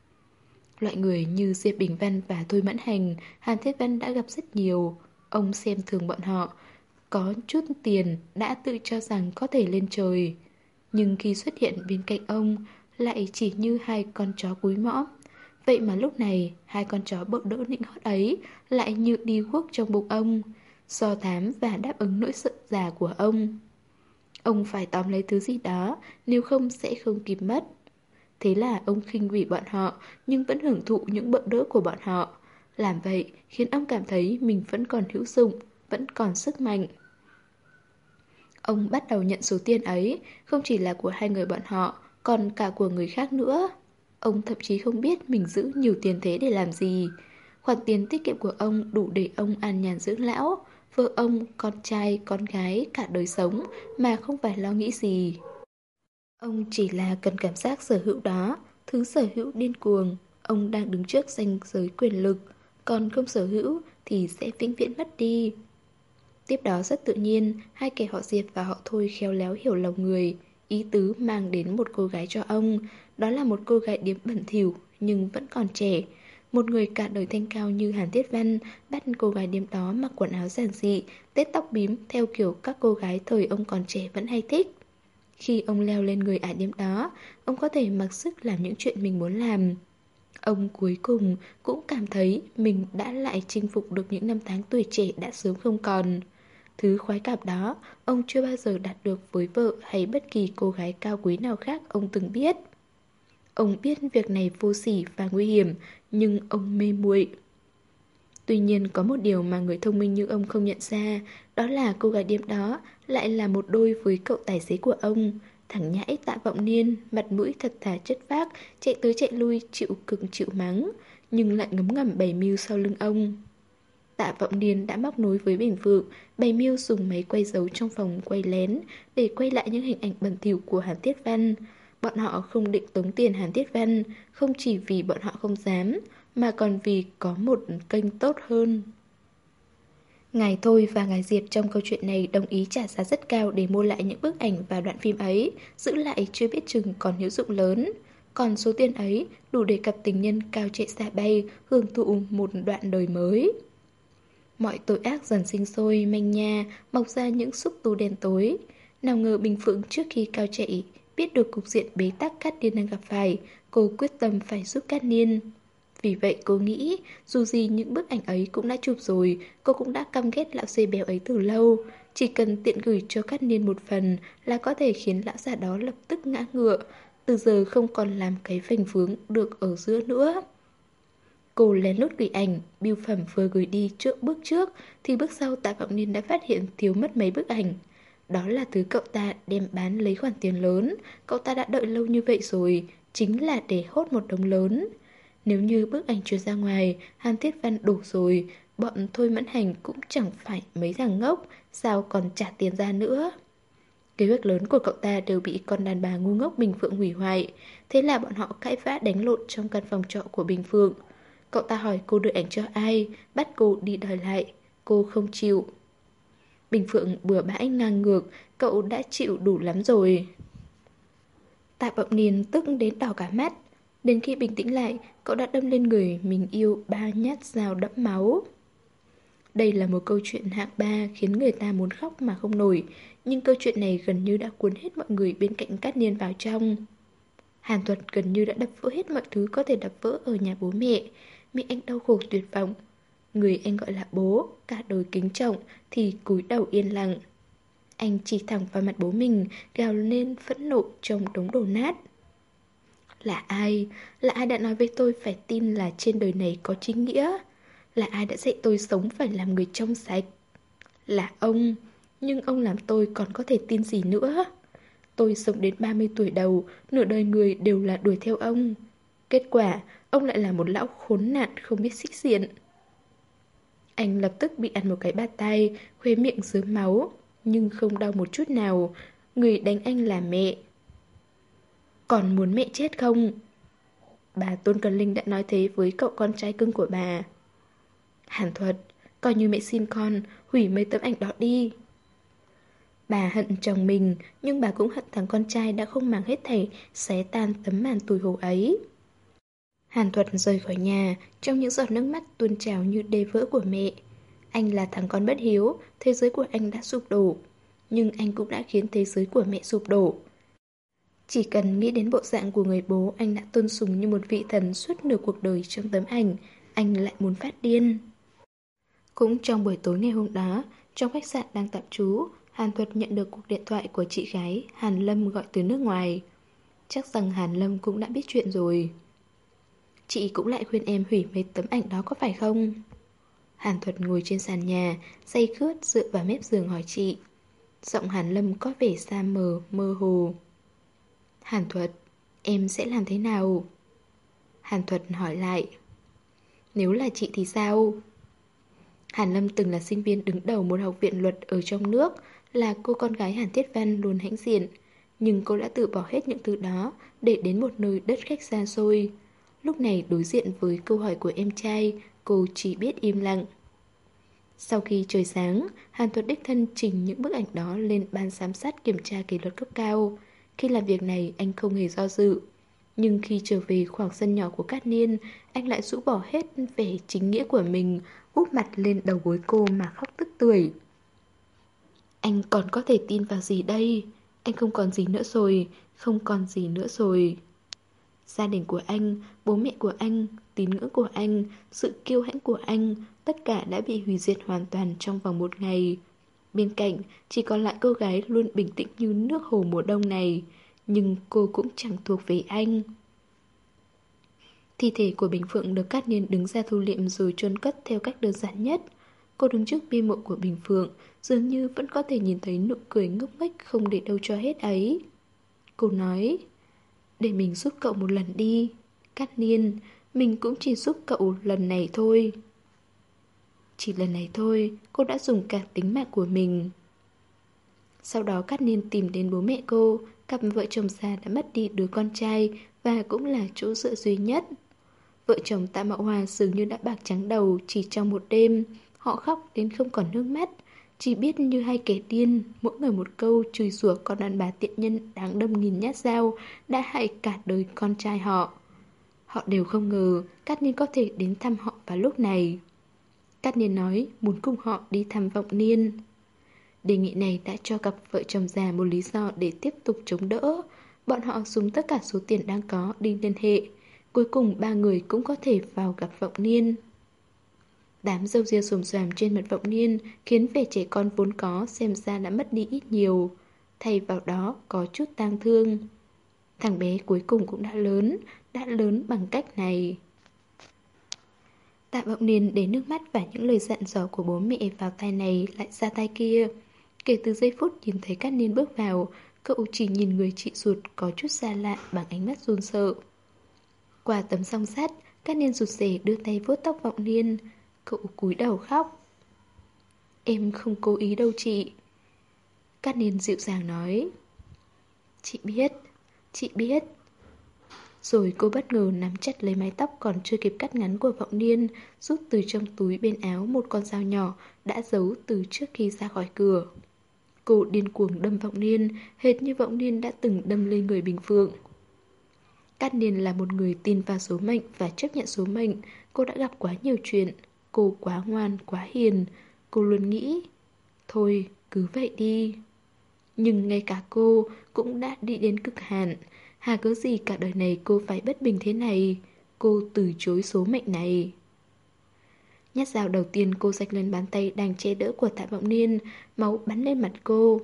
Loại người như Diệp Bình Văn và Thôi Mẫn Hành, Hàn Thiết Văn đã gặp rất nhiều. Ông xem thường bọn họ, có chút tiền đã tự cho rằng có thể lên trời. Nhưng khi xuất hiện bên cạnh ông, lại chỉ như hai con chó cúi mõm. Vậy mà lúc này, hai con chó bợ đỡ nịnh hót ấy lại như đi guốc trong bụng ông, do thám và đáp ứng nỗi sợ già của ông. Ông phải tóm lấy thứ gì đó, nếu không sẽ không kịp mất. Thế là ông khinh bỉ bọn họ, nhưng vẫn hưởng thụ những bợ đỡ của bọn họ. Làm vậy khiến ông cảm thấy mình vẫn còn hữu dụng, vẫn còn sức mạnh. Ông bắt đầu nhận số tiền ấy, không chỉ là của hai người bọn họ, còn cả của người khác nữa. Ông thậm chí không biết mình giữ nhiều tiền thế để làm gì. Khoản tiền tiết kiệm của ông đủ để ông an nhàn dưỡng lão, vợ ông, con trai, con gái, cả đời sống mà không phải lo nghĩ gì. Ông chỉ là cần cảm giác sở hữu đó, thứ sở hữu điên cuồng. Ông đang đứng trước ranh giới quyền lực, còn không sở hữu thì sẽ vĩnh viễn mất đi. Tiếp đó rất tự nhiên, hai kẻ họ Diệp và họ Thôi khéo léo hiểu lòng người. Ý tứ mang đến một cô gái cho ông. Đó là một cô gái điếm bẩn thỉu nhưng vẫn còn trẻ. Một người cả đời thanh cao như Hàn Tiết Văn bắt cô gái điếm đó mặc quần áo giản dị, tết tóc bím theo kiểu các cô gái thời ông còn trẻ vẫn hay thích. Khi ông leo lên người ả điếm đó, ông có thể mặc sức làm những chuyện mình muốn làm. Ông cuối cùng cũng cảm thấy mình đã lại chinh phục được những năm tháng tuổi trẻ đã sớm không còn. Thứ khoái cảm đó, ông chưa bao giờ đạt được với vợ hay bất kỳ cô gái cao quý nào khác ông từng biết. Ông biết việc này vô sỉ và nguy hiểm, nhưng ông mê muội. Tuy nhiên có một điều mà người thông minh như ông không nhận ra, đó là cô gái điếm đó lại là một đôi với cậu tài xế của ông. Thằng nhãi Tạ Vọng Niên, mặt mũi thật thà chất phác, chạy tới chạy lui, chịu cực chịu mắng, nhưng lại ngấm ngầm bày mưu sau lưng ông. Tạ Vọng Niên đã móc nối với Bình Phượng, bày mưu dùng máy quay dấu trong phòng quay lén để quay lại những hình ảnh bẩn thỉu của Hàn Tiết Văn. Bọn họ không định tống tiền Hàn Tiết Văn, không chỉ vì bọn họ không dám, mà còn vì có một kênh tốt hơn. Ngài Thôi và Ngài Diệp trong câu chuyện này đồng ý trả giá rất cao để mua lại những bức ảnh và đoạn phim ấy, giữ lại chưa biết chừng còn hữu dụng lớn. Còn số tiền ấy đủ để cặp tình nhân cao chạy xa bay hưởng thụ một đoạn đời mới. Mọi tội ác dần sinh sôi, manh nha, mọc ra những xúc tu đen tối. Nào ngờ Bình Phượng trước khi cao chạy, biết được cục diện bế tắc Cát Niên đang gặp phải, cô quyết tâm phải giúp Cát Niên. Vì vậy cô nghĩ, dù gì những bức ảnh ấy cũng đã chụp rồi, cô cũng đã căm ghét lão dê béo ấy từ lâu. Chỉ cần tiện gửi cho Cát Niên một phần là có thể khiến lão già đó lập tức ngã ngựa, từ giờ không còn làm cái phành vướng được ở giữa nữa. Cô lén lút gửi ảnh, bưu phẩm vừa gửi đi bước trước thì bước sau Tạ Vọng Niên đã phát hiện thiếu mất mấy bức ảnh. Đó là thứ cậu ta đem bán lấy khoản tiền lớn, cậu ta đã đợi lâu như vậy rồi, chính là để hốt một đống lớn. Nếu như bức ảnh truyền ra ngoài, Hàn Thiết Văn đổ rồi, bọn Thôi Mẫn Hành cũng chẳng phải mấy thằng ngốc, sao còn trả tiền ra nữa. Kế hoạch lớn của cậu ta đều bị con đàn bà ngu ngốc Bình Phượng hủy hoại, thế là bọn họ cãi vã đánh lộn trong căn phòng trọ của Bình Phượng. Cậu ta hỏi cô đưa ảnh cho ai, bắt cô đi đòi lại. Cô không chịu. Bình Phượng bừa bãi ngang ngược, cậu đã chịu đủ lắm rồi. Tạ Vọng Niên tức đến đỏ cả mắt. Đến khi bình tĩnh lại, cậu đã đâm lên người mình yêu 3 nhát dao đẫm máu. Đây là một câu chuyện hạng 3 khiến người ta muốn khóc mà không nổi, nhưng câu chuyện này gần như đã cuốn hết mọi người bên cạnh Cát Niên vào trong. Hàn Thuật gần như đã đập vỡ hết mọi thứ có thể đập vỡ ở nhà bố mẹ. Mẹ anh đau khổ tuyệt vọng. Người anh gọi là bố, cả đời kính trọng, thì cúi đầu yên lặng. Anh chỉ thẳng vào mặt bố mình, gào lên phẫn nộ trong đống đổ nát. Là ai? Là ai đã nói với tôi phải tin là trên đời này có chính nghĩa? Là ai đã dạy tôi sống phải làm người trong sạch? Là ông. Nhưng ông làm tôi còn có thể tin gì nữa? Tôi sống đến 30 tuổi đầu, nửa đời người đều là đuổi theo ông. Kết quả, ông lại là một lão khốn nạn không biết sĩ diện. Anh lập tức bị ăn một cái bạt tay, khóe miệng rớm máu, nhưng không đau một chút nào. Người đánh anh là mẹ. Còn muốn mẹ chết không? Bà Tôn Cần Linh đã nói thế với cậu con trai cưng của bà. Hàn Thuật, coi như mẹ xin con, hủy mấy tấm ảnh đó đi. Bà hận chồng mình, nhưng bà cũng hận thằng con trai đã không màng hết thảy, xé tan tấm màn tủi hổ ấy. Hàn Thuật rời khỏi nhà, trong những giọt nước mắt tuôn trào như đê vỡ của mẹ. Anh là thằng con bất hiếu, thế giới của anh đã sụp đổ. Nhưng anh cũng đã khiến thế giới của mẹ sụp đổ. Chỉ cần nghĩ đến bộ dạng của người bố anh đã tôn sùng như một vị thần suốt nửa cuộc đời trong tấm ảnh, anh lại muốn phát điên. Cũng trong buổi tối ngày hôm đó, trong khách sạn đang tạm trú, Hàn Thuật nhận được cuộc điện thoại của chị gái Hàn Lâm gọi từ nước ngoài. Chắc rằng Hàn Lâm cũng đã biết chuyện rồi. Chị cũng lại khuyên em hủy mấy tấm ảnh đó có phải không? Hàn Thuật ngồi trên sàn nhà, say khướt dựa vào mép giường hỏi chị. Giọng Hàn Lâm có vẻ xa mờ, mơ hồ. Hàn Thuật, em sẽ làm thế nào? Hàn Thuật hỏi lại. Nếu là chị thì sao? Hàn Lâm từng là sinh viên đứng đầu một học viện luật ở trong nước, là cô con gái Hàn Thiết Văn luôn hãnh diện. Nhưng cô đã từ bỏ hết những thứ đó để đến một nơi đất khách xa xôi. Lúc này đối diện với câu hỏi của em trai, cô chỉ biết im lặng. Sau khi trời sáng, Hàn Thuật đích thân trình những bức ảnh đó lên ban giám sát kiểm tra kỷ luật cấp cao. Khi làm việc này, anh không hề do dự. Nhưng khi trở về khoảng sân nhỏ của Cát Niên, anh lại rũ bỏ hết vẻ chính nghĩa của mình, úp mặt lên đầu gối cô mà khóc tức tưởi. Anh còn có thể tin vào gì đây? Anh không còn gì nữa rồi, không còn gì nữa rồi. Gia đình của anh, bố mẹ của anh, tín ngưỡng của anh, sự kiêu hãnh của anh, tất cả đã bị hủy diệt hoàn toàn trong vòng một ngày. Bên cạnh, chỉ còn lại cô gái luôn bình tĩnh như nước hồ mùa đông này, nhưng cô cũng chẳng thuộc về anh. Thi thể của Bình Phượng được Cát Niên đứng ra thu liệm rồi chôn cất theo cách đơn giản nhất. Cô đứng trước bia mộ của Bình Phượng, dường như vẫn có thể nhìn thấy nụ cười ngốc nghếch không để đâu cho hết ấy. Cô nói, để mình giúp cậu một lần đi. Cát Niên, mình cũng chỉ giúp cậu lần này thôi. Chỉ lần này thôi, cô đã dùng cả tính mạng của mình. Sau đó Cát Niên tìm đến bố mẹ cô, cặp vợ chồng già đã mất đi đứa con trai và cũng là chỗ dựa duy nhất. Vợ chồng Tạ Mạo Hòa dường như đã bạc trắng đầu chỉ trong một đêm. Họ khóc đến không còn nước mắt, chỉ biết như hai kẻ điên, mỗi người một câu chửi rủa con đàn bà tiện nhân đáng đâm nghìn nhát dao đã hại cả đời con trai họ. Họ đều không ngờ Cát Niên có thể đến thăm họ vào lúc này. Cát Niên nói muốn cùng họ đi thăm Vọng Niên. Đề nghị này đã cho cặp vợ chồng già một lý do để tiếp tục chống đỡ. Bọn họ dùng tất cả số tiền đang có đi liên hệ. Cuối cùng ba người cũng có thể vào gặp Vọng Niên. Đám râu ria xồm xoàm trên mặt Vọng Niên khiến vẻ trẻ con vốn có xem ra đã mất đi ít nhiều. Thay vào đó có chút tang thương. Thằng bé cuối cùng cũng đã lớn bằng cách này. Tạ Vọng Niên để nước mắt và những lời dặn dò của bố mẹ vào tai này lại ra tai kia. Kể từ giây phút nhìn thấy Cát Niên bước vào, cậu chỉ nhìn người chị ruột có chút xa lạ bằng ánh mắt run sợ. Qua tấm song sắt, Cát Niên rụt rè đưa tay vuốt tóc Vọng Niên. Cậu cúi đầu khóc. Em không cố ý đâu chị. Cát Niên dịu dàng nói. Chị biết. Rồi cô bất ngờ nắm chặt lấy mái tóc còn chưa kịp cắt ngắn của Vọng Niên, rút từ trong túi bên áo một con dao nhỏ đã giấu từ trước khi ra khỏi cửa. Cô điên cuồng đâm Vọng Niên, hệt như Vọng Niên đã từng đâm lên người Bình Phượng. Cát Niên là một người tin vào số mệnh và chấp nhận số mệnh. Cô đã gặp quá nhiều chuyện. Cô quá ngoan, quá hiền. Cô luôn nghĩ, thôi, cứ vậy đi. Nhưng ngay cả cô cũng đã đi đến cực hạn. Hà cớ gì cả đời này cô phải bất bình thế này. Cô từ chối số mệnh này. Nhát dao đầu tiên cô rạch lên bàn tay đang che đỡ của Tạ Vọng Niên. Máu bắn lên mặt cô.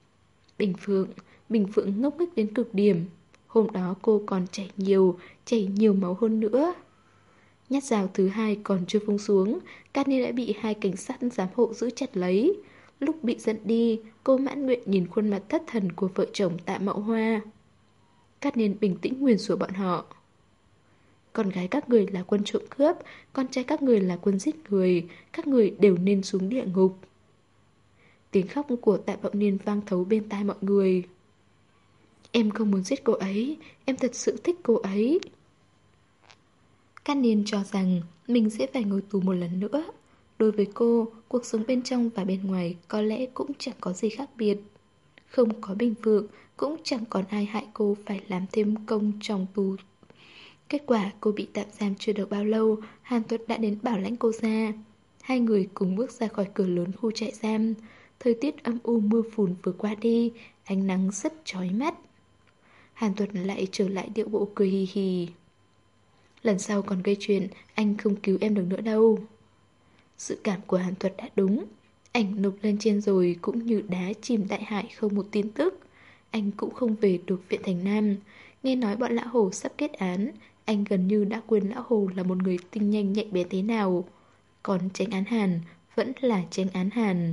Bình Phượng ngốc nghếch đến cực điểm. Hôm đó cô còn chảy nhiều máu hơn nữa. Nhát dao thứ hai còn chưa phung xuống, Cát Niên đã bị hai cảnh sát giám hộ giữ chặt lấy. Lúc bị dẫn đi, cô mãn nguyện nhìn khuôn mặt thất thần của vợ chồng Tạ Mạo Hoa. Cát Niên bình tĩnh nguyền rủa bọn họ. Con gái các người là quân trộm cướp, con trai các người là quân giết người, các người đều nên xuống địa ngục. Tiếng khóc của Tạ Vọng Niên vang thấu bên tai mọi người. Em không muốn giết cô ấy, em thật sự thích cô ấy. Cát Niên cho rằng mình sẽ phải ngồi tù một lần nữa. Đối với cô, cuộc sống bên trong và bên ngoài có lẽ cũng chẳng có gì khác biệt. Không có Bình Phượng, cũng chẳng còn ai hại cô phải làm thêm công trong tù. Kết quả cô bị tạm giam chưa được bao lâu, Hàn Thuật đã đến bảo lãnh cô ra. Hai người cùng bước ra khỏi cửa lớn khu trại giam. Thời tiết âm u mưa phùn vừa qua đi, ánh nắng rất chói mắt. Hàn Thuật lại trở lại điệu bộ cười hì hì. Lần sau còn gây chuyện, anh không cứu em được nữa đâu. Sự cảm của Hàn Thuật đã đúng. Ảnh nộp lên trên rồi cũng như đá chìm đại hải không một tin tức. Anh cũng không về được viện Thành Nam. Nghe nói bọn Lão Hồ sắp kết án, anh gần như đã quên Lão Hồ là một người tinh nhanh nhạy bén thế nào. Còn Chánh án Hàn vẫn là Chánh án Hàn.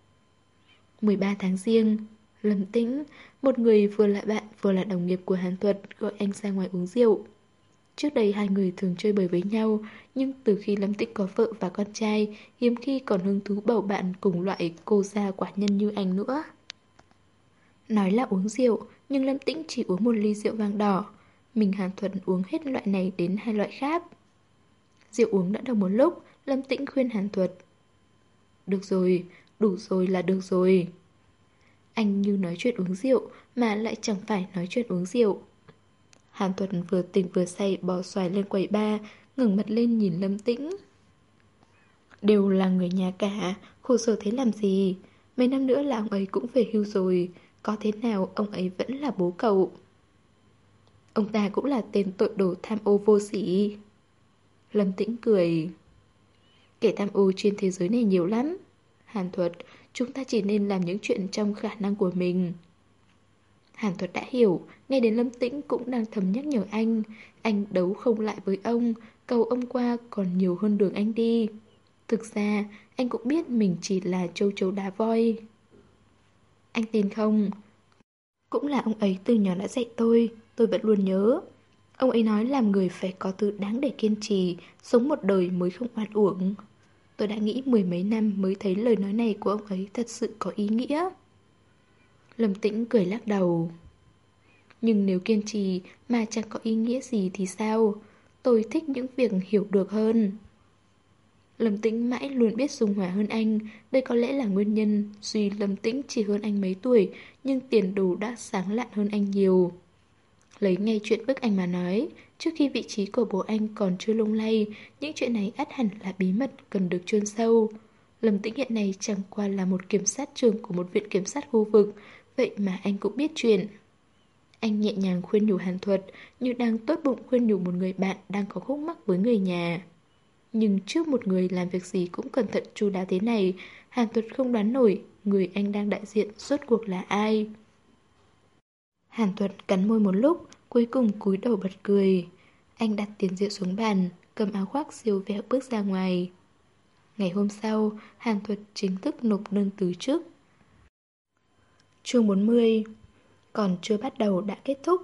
13 tháng Giêng, Lâm Tĩnh, một người vừa là bạn vừa là đồng nghiệp của Hàn Thuật, gọi anh ra ngoài uống rượu. Trước đây hai người thường chơi bời với nhau, nhưng từ khi Lâm Tĩnh có vợ và con trai, hiếm khi còn hứng thú bầu bạn cùng loại cô gia quả nhân như anh nữa. Nói là uống rượu, nhưng Lâm Tĩnh chỉ uống một ly rượu vang đỏ. Mình Hàn Thuật uống hết loại này đến hai loại khác. Rượu uống đã được một lúc, Lâm Tĩnh khuyên Hàn Thuật. Được rồi, đủ rồi là được rồi. Anh như nói chuyện uống rượu mà lại chẳng phải nói chuyện uống rượu. Hàn Thuật vừa tỉnh vừa say bò xoài lên quầy bar, ngẩng mặt lên nhìn Lâm Tĩnh. Đều là người nhà cả, khổ sở thế làm gì? Mấy năm nữa là ông ấy cũng về hưu rồi, có thế nào ông ấy vẫn là bố cậu. Ông ta cũng là tên tội đồ tham ô vô sỉ. Lâm Tĩnh cười. Kẻ tham ô trên thế giới này nhiều lắm. Hàn Thuật, chúng ta chỉ nên làm những chuyện trong khả năng của mình. Hàn Thuật đã hiểu, nghe đến Lâm Tĩnh cũng đang thầm nhắc nhở anh đấu không lại với ông, cầu ông qua còn nhiều hơn đường anh đi. Thực ra, anh cũng biết mình chỉ là châu chấu đá voi. Anh tin không? Cũng là ông ấy từ nhỏ đã dạy tôi vẫn luôn nhớ. Ông ấy nói làm người phải có thứ đáng để kiên trì, sống một đời mới không oan uổng. Tôi đã nghĩ mười mấy năm mới thấy lời nói này của ông ấy thật sự có ý nghĩa. Lâm Tĩnh cười lắc đầu. Nhưng nếu kiên trì mà chẳng có ý nghĩa gì thì sao? Tôi thích những việc hiểu được hơn. Lâm Tĩnh mãi luôn biết dung hòa hơn anh. Đây có lẽ là nguyên nhân duy Lâm Tĩnh chỉ hơn anh mấy tuổi, nhưng tiền đồ đã sáng lạn hơn anh nhiều. Lấy ngay chuyện bức ảnh mà nói, trước khi vị trí của bố anh còn chưa lung lay, những chuyện này ắt hẳn là bí mật cần được chôn sâu. Lâm Tĩnh hiện nay chẳng qua là một kiểm sát trưởng của một viện kiểm sát khu vực, vậy mà anh cũng biết chuyện. Anh nhẹ nhàng khuyên nhủ Hàn Thuật, như đang tốt bụng khuyên nhủ một người bạn đang có khúc mắc với người nhà. Nhưng trước một người làm việc gì cũng cẩn thận chu đáo thế này, Hàn Thuật không đoán nổi người anh đang đại diện rốt cuộc là ai. Hàn Thuật cắn môi một lúc, cuối cùng cúi đầu bật cười. Anh đặt tiền rượu xuống bàn, cầm áo khoác siêu vẹo bước ra ngoài. Ngày hôm sau, Hàn Thuật chính thức nộp đơn từ chức. Chương 40. Còn chưa bắt đầu đã kết thúc.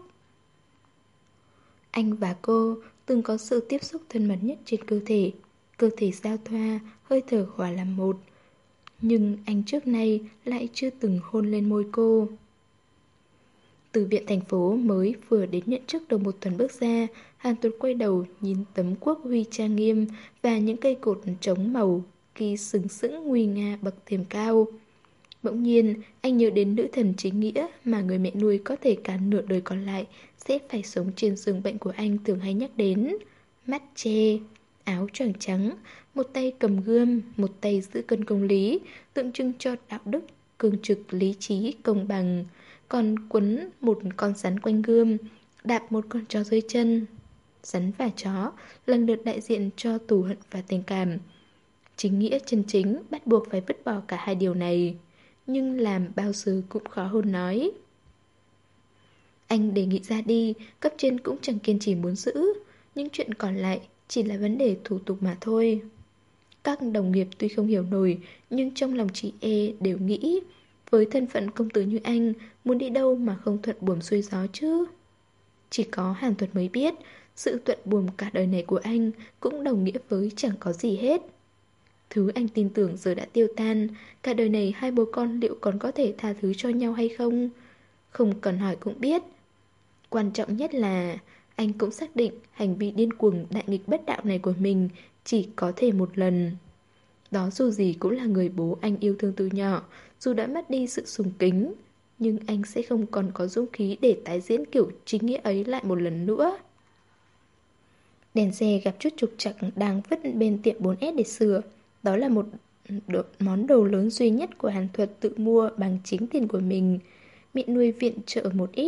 Anh và cô từng có sự tiếp xúc thân mật nhất trên cơ thể giao thoa, hơi thở hòa làm một. Nhưng anh trước nay lại chưa từng hôn lên môi cô. Từ viện thành phố mới vừa đến nhận chức được một tuần bước ra, Hàn Tuấn quay đầu nhìn tấm quốc huy trang nghiêm và những cây cột trống màu kỳ sừng sững nguy nga bậc thềm cao. Bỗng nhiên, anh nhớ đến nữ thần chính nghĩa mà người mẹ nuôi có thể cả nửa đời còn lại sẽ phải sống trên giường bệnh của anh thường hay nhắc đến. Mắt che, áo choàng trắng, một tay cầm gươm, một tay giữ cân công lý, tượng trưng cho đạo đức, cương trực, lý trí, công bằng. Còn quấn một con rắn quanh gươm, đạp một con chó dưới chân. Rắn và chó lần lượt đại diện cho thù hận và tình cảm. Chính nghĩa chân chính bắt buộc phải vứt bỏ cả hai điều này. Nhưng làm bao giờ cũng khó hơn nói. Anh đề nghị ra đi, cấp trên cũng chẳng kiên trì muốn giữ. Những chuyện còn lại chỉ là vấn đề thủ tục mà thôi. Các đồng nghiệp tuy không hiểu nổi, nhưng trong lòng chị E đều nghĩ, với thân phận công tử như anh, muốn đi đâu mà không thuận buồm xuôi gió chứ. Chỉ có Hàn Thuật mới biết, sự thuận buồm cả đời này của anh cũng đồng nghĩa với chẳng có gì hết. Thứ anh tin tưởng giờ đã tiêu tan, cả đời này hai bố con liệu còn có thể tha thứ cho nhau hay không? Không cần hỏi cũng biết. Quan trọng nhất là anh cũng xác định hành vi điên cuồng đại nghịch bất đạo này của mình chỉ có thể một lần. Đó dù gì cũng là người bố anh yêu thương từ nhỏ, dù đã mất đi sự sùng kính, nhưng anh sẽ không còn có dũng khí để tái diễn kiểu chính nghĩa ấy lại một lần nữa. Đèn xe gặp chút trục trặc đang vứt bên tiệm 4S để sửa. Đó là một món đồ lớn duy nhất của Hàn Thuật tự mua bằng chính tiền của mình. Mẹ nuôi viện trợ một ít,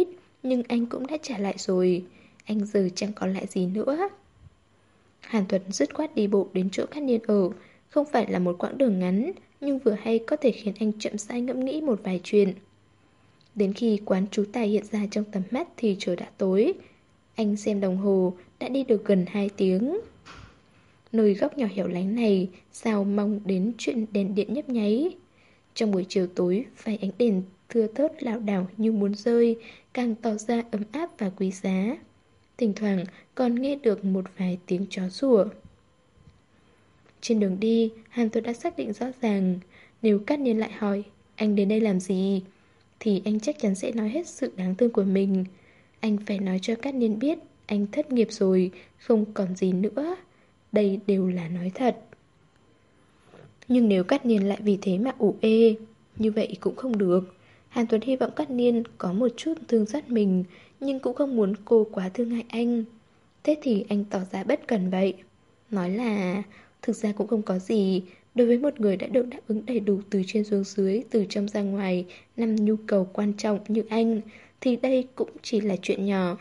nhưng anh cũng đã trả lại rồi. Anh giờ chẳng còn lại gì nữa. Hàn Thuật dứt khoát đi bộ đến chỗ Cát Niên ở. Không phải là một quãng đường ngắn, nhưng vừa hay có thể khiến anh chậm rãi ngẫm nghĩ một vài chuyện. Đến khi quán chú tài hiện ra trong tầm mắt thì trời đã tối. Anh xem đồng hồ, đã đi được gần 2 tiếng. Nơi góc nhỏ hẻo lánh này, sao mong đến chuyện đèn điện nhấp nháy. Trong buổi chiều tối, vài ánh đèn thưa thớt lảo đảo như muốn rơi, càng tỏ ra ấm áp và quý giá. Thỉnh thoảng còn nghe được một vài tiếng chó sủa. Trên đường đi, Hàn Tuấn đã xác định rõ ràng, nếu Cát Niên lại hỏi anh đến đây làm gì, thì anh chắc chắn sẽ nói hết sự đáng thương của mình. Anh phải nói cho Cát Niên biết anh thất nghiệp rồi, không còn gì nữa. Đây đều là nói thật. Nhưng nếu Cát Niên lại vì thế mà ủ ê, như vậy cũng không được. Hàn Tuấn hy vọng Cát Niên có một chút thương xót mình, nhưng cũng không muốn cô quá thương hại anh. Thế thì anh tỏ ra bất cần vậy. Nói là thực ra cũng không có gì. Đối với một người đã được đáp ứng đầy đủ từ trên xuống dưới, từ trong ra ngoài 5 nhu cầu quan trọng như anh, thì đây cũng chỉ là chuyện nhỏ.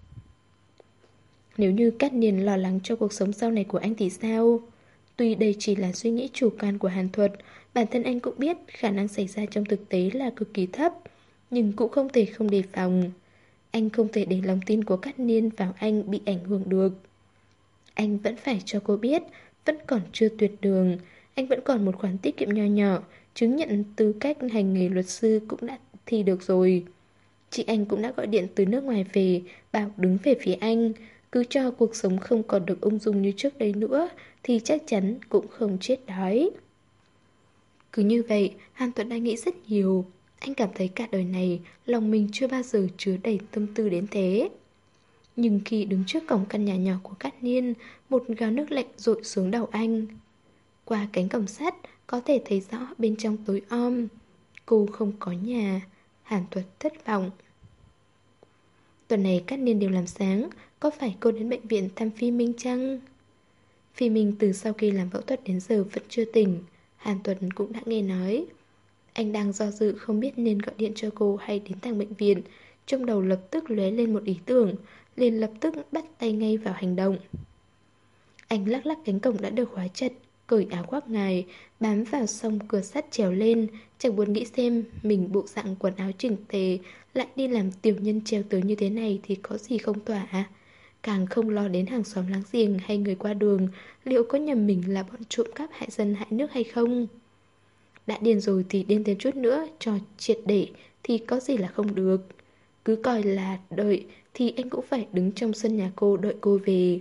Nếu như Cát Niên lo lắng cho cuộc sống sau này của anh thì sao? Tuy đây chỉ là suy nghĩ chủ quan của Hàn Thuật, bản thân anh cũng biết khả năng xảy ra trong thực tế là cực kỳ thấp, nhưng cũng không thể không đề phòng. Anh không thể để lòng tin của Cát Niên vào anh bị ảnh hưởng được. Anh vẫn phải cho cô biết, vẫn còn chưa tuyệt đường. Anh vẫn còn một khoản tiết kiệm nho nhỏ, chứng nhận tư cách hành nghề luật sư cũng đã thi được rồi. Chị anh cũng đã gọi điện từ nước ngoài về, bảo đứng về phía anh. Cứ cho cuộc sống không còn được ung dung như trước đây nữa, thì chắc chắn cũng không chết đói. Cứ như vậy, Hàn Tuấn đã nghĩ rất nhiều. Anh cảm thấy cả đời này, lòng mình chưa bao giờ chứa đầy tâm tư đến thế. Nhưng khi đứng trước cổng căn nhà nhỏ của Cát Niên, một gáo nước lạnh dội xuống đầu anh. Qua cánh cổng sắt, có thể thấy rõ bên trong tối om. Cô không có nhà. Hàn Tuấn thất vọng. Tuần này Cát Niên đều làm sáng. Có phải cô đến bệnh viện thăm Phi Minh chăng? Phi Minh từ sau khi làm phẫu thuật đến giờ vẫn chưa tỉnh. Hàn Tuấn cũng đã nghe nói. Anh đang do dự không biết nên gọi điện cho cô hay đến thẳng bệnh viện. Trong đầu lập tức lóe lên một ý tưởng, liền lập tức bắt tay ngay vào hành động. Anh lắc lắc cánh cổng đã được khóa chặt, cởi áo khoác ngoài, bám vào song cửa sắt trèo lên, chẳng buồn nghĩ xem mình bộ dạng quần áo chỉnh tề, lại đi làm tiểu nhân treo tới như thế này thì có gì không thỏa. Càng không lo đến hàng xóm láng giềng hay người qua đường, liệu có nhầm mình là bọn trộm cắp hại dân hại nước hay không? Đã điên rồi thì điên thêm chút nữa, cho triệt để thì có gì là không được. Cứ coi là đợi thì anh cũng phải đứng trong sân nhà cô đợi cô về.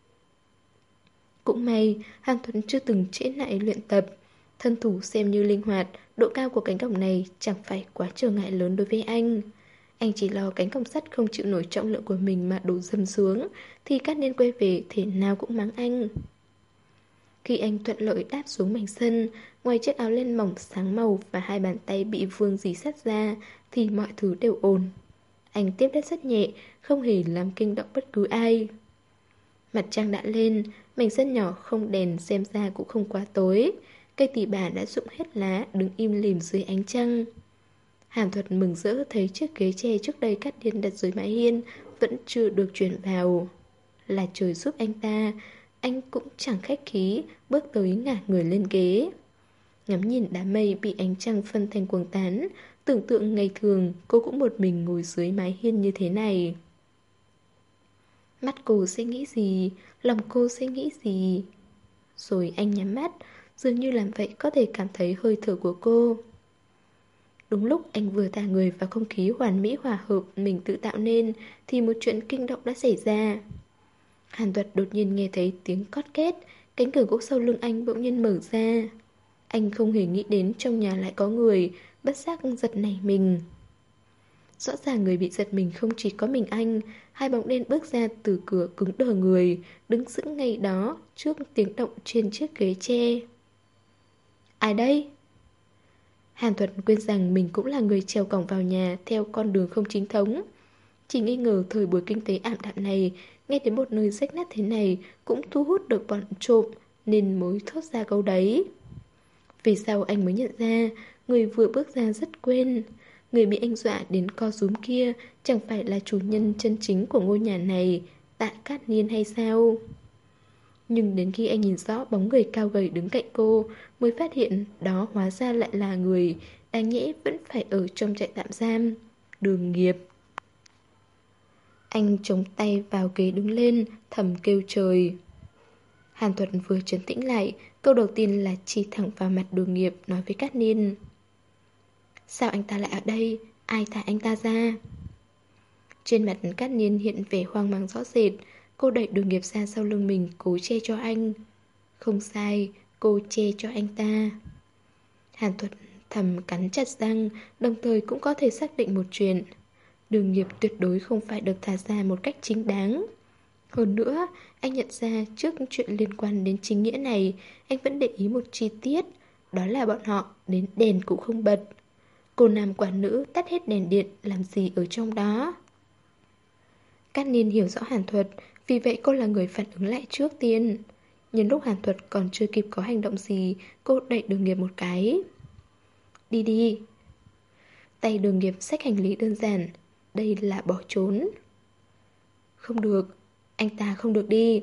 Cũng may, Hàn Tuấn chưa từng trễ nải luyện tập. Thân thủ xem như linh hoạt, độ cao của cánh cổng này chẳng phải quá trở ngại lớn đối với anh. Anh chỉ lo cánh cổng sắt không chịu nổi trọng lượng của mình mà đổ dầm xuống, thì Cát Niên quay về thế nào cũng mắng anh. Khi anh thuận lợi đáp xuống mảnh sân, ngoài chiếc áo len mỏng sáng màu và hai bàn tay bị vương dì sắt ra, thì mọi thứ đều ổn. Anh tiếp đất rất nhẹ, không hề làm kinh động bất cứ ai. Mặt trăng đã lên, mảnh sân nhỏ không đèn xem ra cũng không quá tối. Cây tỳ bà đã rụng hết lá, đứng im lìm dưới ánh trăng. Hàn Thuật mừng rỡ thấy chiếc ghế tre trước đây Cát Niên đặt dưới mái hiên vẫn chưa được chuyển vào. Là trời giúp anh ta, anh cũng chẳng khách khí, bước tới ngả người lên ghế. Ngắm nhìn đám mây bị ánh trăng phân thành cuồng tán, tưởng tượng ngày thường cô cũng một mình ngồi dưới mái hiên như thế này. Mắt cô sẽ nghĩ gì, lòng cô sẽ nghĩ gì. Rồi anh nhắm mắt, dường như làm vậy có thể cảm thấy hơi thở của cô. Đúng lúc anh vừa thả người vào không khí hoàn mỹ hòa hợp mình tự tạo nên, thì một chuyện kinh động đã xảy ra. Hàn Tuật đột nhiên nghe thấy tiếng cót két, cánh cửa gỗ sau lưng anh bỗng nhiên mở ra. Anh không hề nghĩ đến trong nhà lại có người, bất giác giật nảy mình. Rõ ràng người bị giật mình không chỉ có mình anh. Hai bóng đen bước ra từ cửa cứng đờ người, đứng sững ngay đó trước tiếng động trên chiếc ghế tre. Ai đây? Hàn Thuật quên rằng mình cũng là người trèo cổng vào nhà theo con đường không chính thống. Chỉ nghi ngờ thời buổi kinh tế ảm đạm này, nghe đến một nơi rách nát thế này cũng thu hút được bọn trộm, nên mới thốt ra câu đấy. Vì sao anh mới nhận ra người vừa bước ra rất quên. Người bị anh dọa đến co rúm kia chẳng phải là chủ nhân chân chính của ngôi nhà này, Tạ Cát Niên hay sao? Nhưng đến khi anh nhìn rõ bóng người cao gầy đứng cạnh cô, mới phát hiện đó hóa ra lại là người đáng nhẽ vẫn phải ở trong trại tạm giam, Đường Nghiệp. Anh chống tay vào ghế đứng lên, thầm kêu trời. Hàn Thuật vừa trấn tĩnh lại, câu đầu tiên là chỉ thẳng vào mặt Đường Nghiệp, nói với Cát Niên. Sao anh ta lại ở đây? Ai thả anh ta ra? Trên mặt Cát Niên hiện vẻ hoang mang rõ rệt. Cô đẩy Đường Nghiệp ra sau lưng mình, cố che cho anh. Không sai, cô che cho anh ta. Hàn Thuật thầm cắn chặt răng, đồng thời cũng có thể xác định một chuyện. Đường Nghiệp tuyệt đối không phải được thả ra một cách chính đáng. Hơn nữa, anh nhận ra trước chuyện liên quan đến chính nghĩa này, anh vẫn để ý một chi tiết, đó là bọn họ đến đèn cũng không bật. Cô nam quả nữ tắt hết đèn điện làm gì ở trong đó? Cát Niên hiểu rõ Hàn Thuật, vì vậy cô là người phản ứng lại trước tiên. Nhân lúc Hàn Thuật còn chưa kịp có hành động gì, cô đẩy Đường Nghiệp một cái. Đi đi. Tay Đường Nghiệp xách hành lý đơn giản, đây là bỏ trốn. Không được, anh ta không được đi.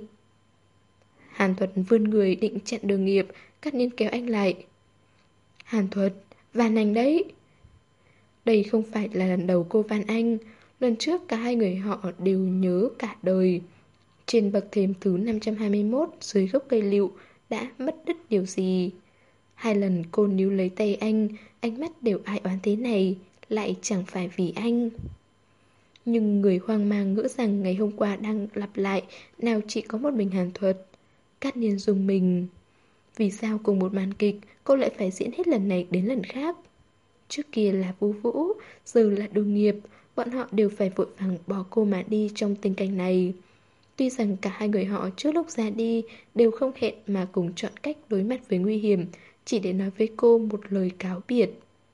Hàn Thuật vươn người định chặn Đường Nghiệp, Cát Niên kéo anh lại. Hàn Thuật, van anh đấy. Đây không phải là lần đầu cô van anh. Lần trước cả hai người họ đều nhớ cả đời. Trên bậc thềm thứ 521 dưới gốc cây lựu đã mất đứt điều gì. Hai lần cô níu lấy tay anh, ánh mắt đều ai oán thế này, lại chẳng phải vì anh. Nhưng người hoang mang ngỡ rằng ngày hôm qua đang lặp lại, nào chỉ có một mình Hàn Thuật. Cát Niên dùng mình. Vì sao cùng một màn kịch cô lại phải diễn hết lần này đến lần khác? Trước kia là Vũ Vũ, giờ là Đường Nghiệp, bọn họ đều phải vội vàng bỏ cô mà đi trong tình cảnh này. Tuy rằng cả hai người họ trước lúc ra đi đều không hẹn mà cùng chọn cách đối mặt với nguy hiểm, chỉ để nói với cô một lời cáo biệt.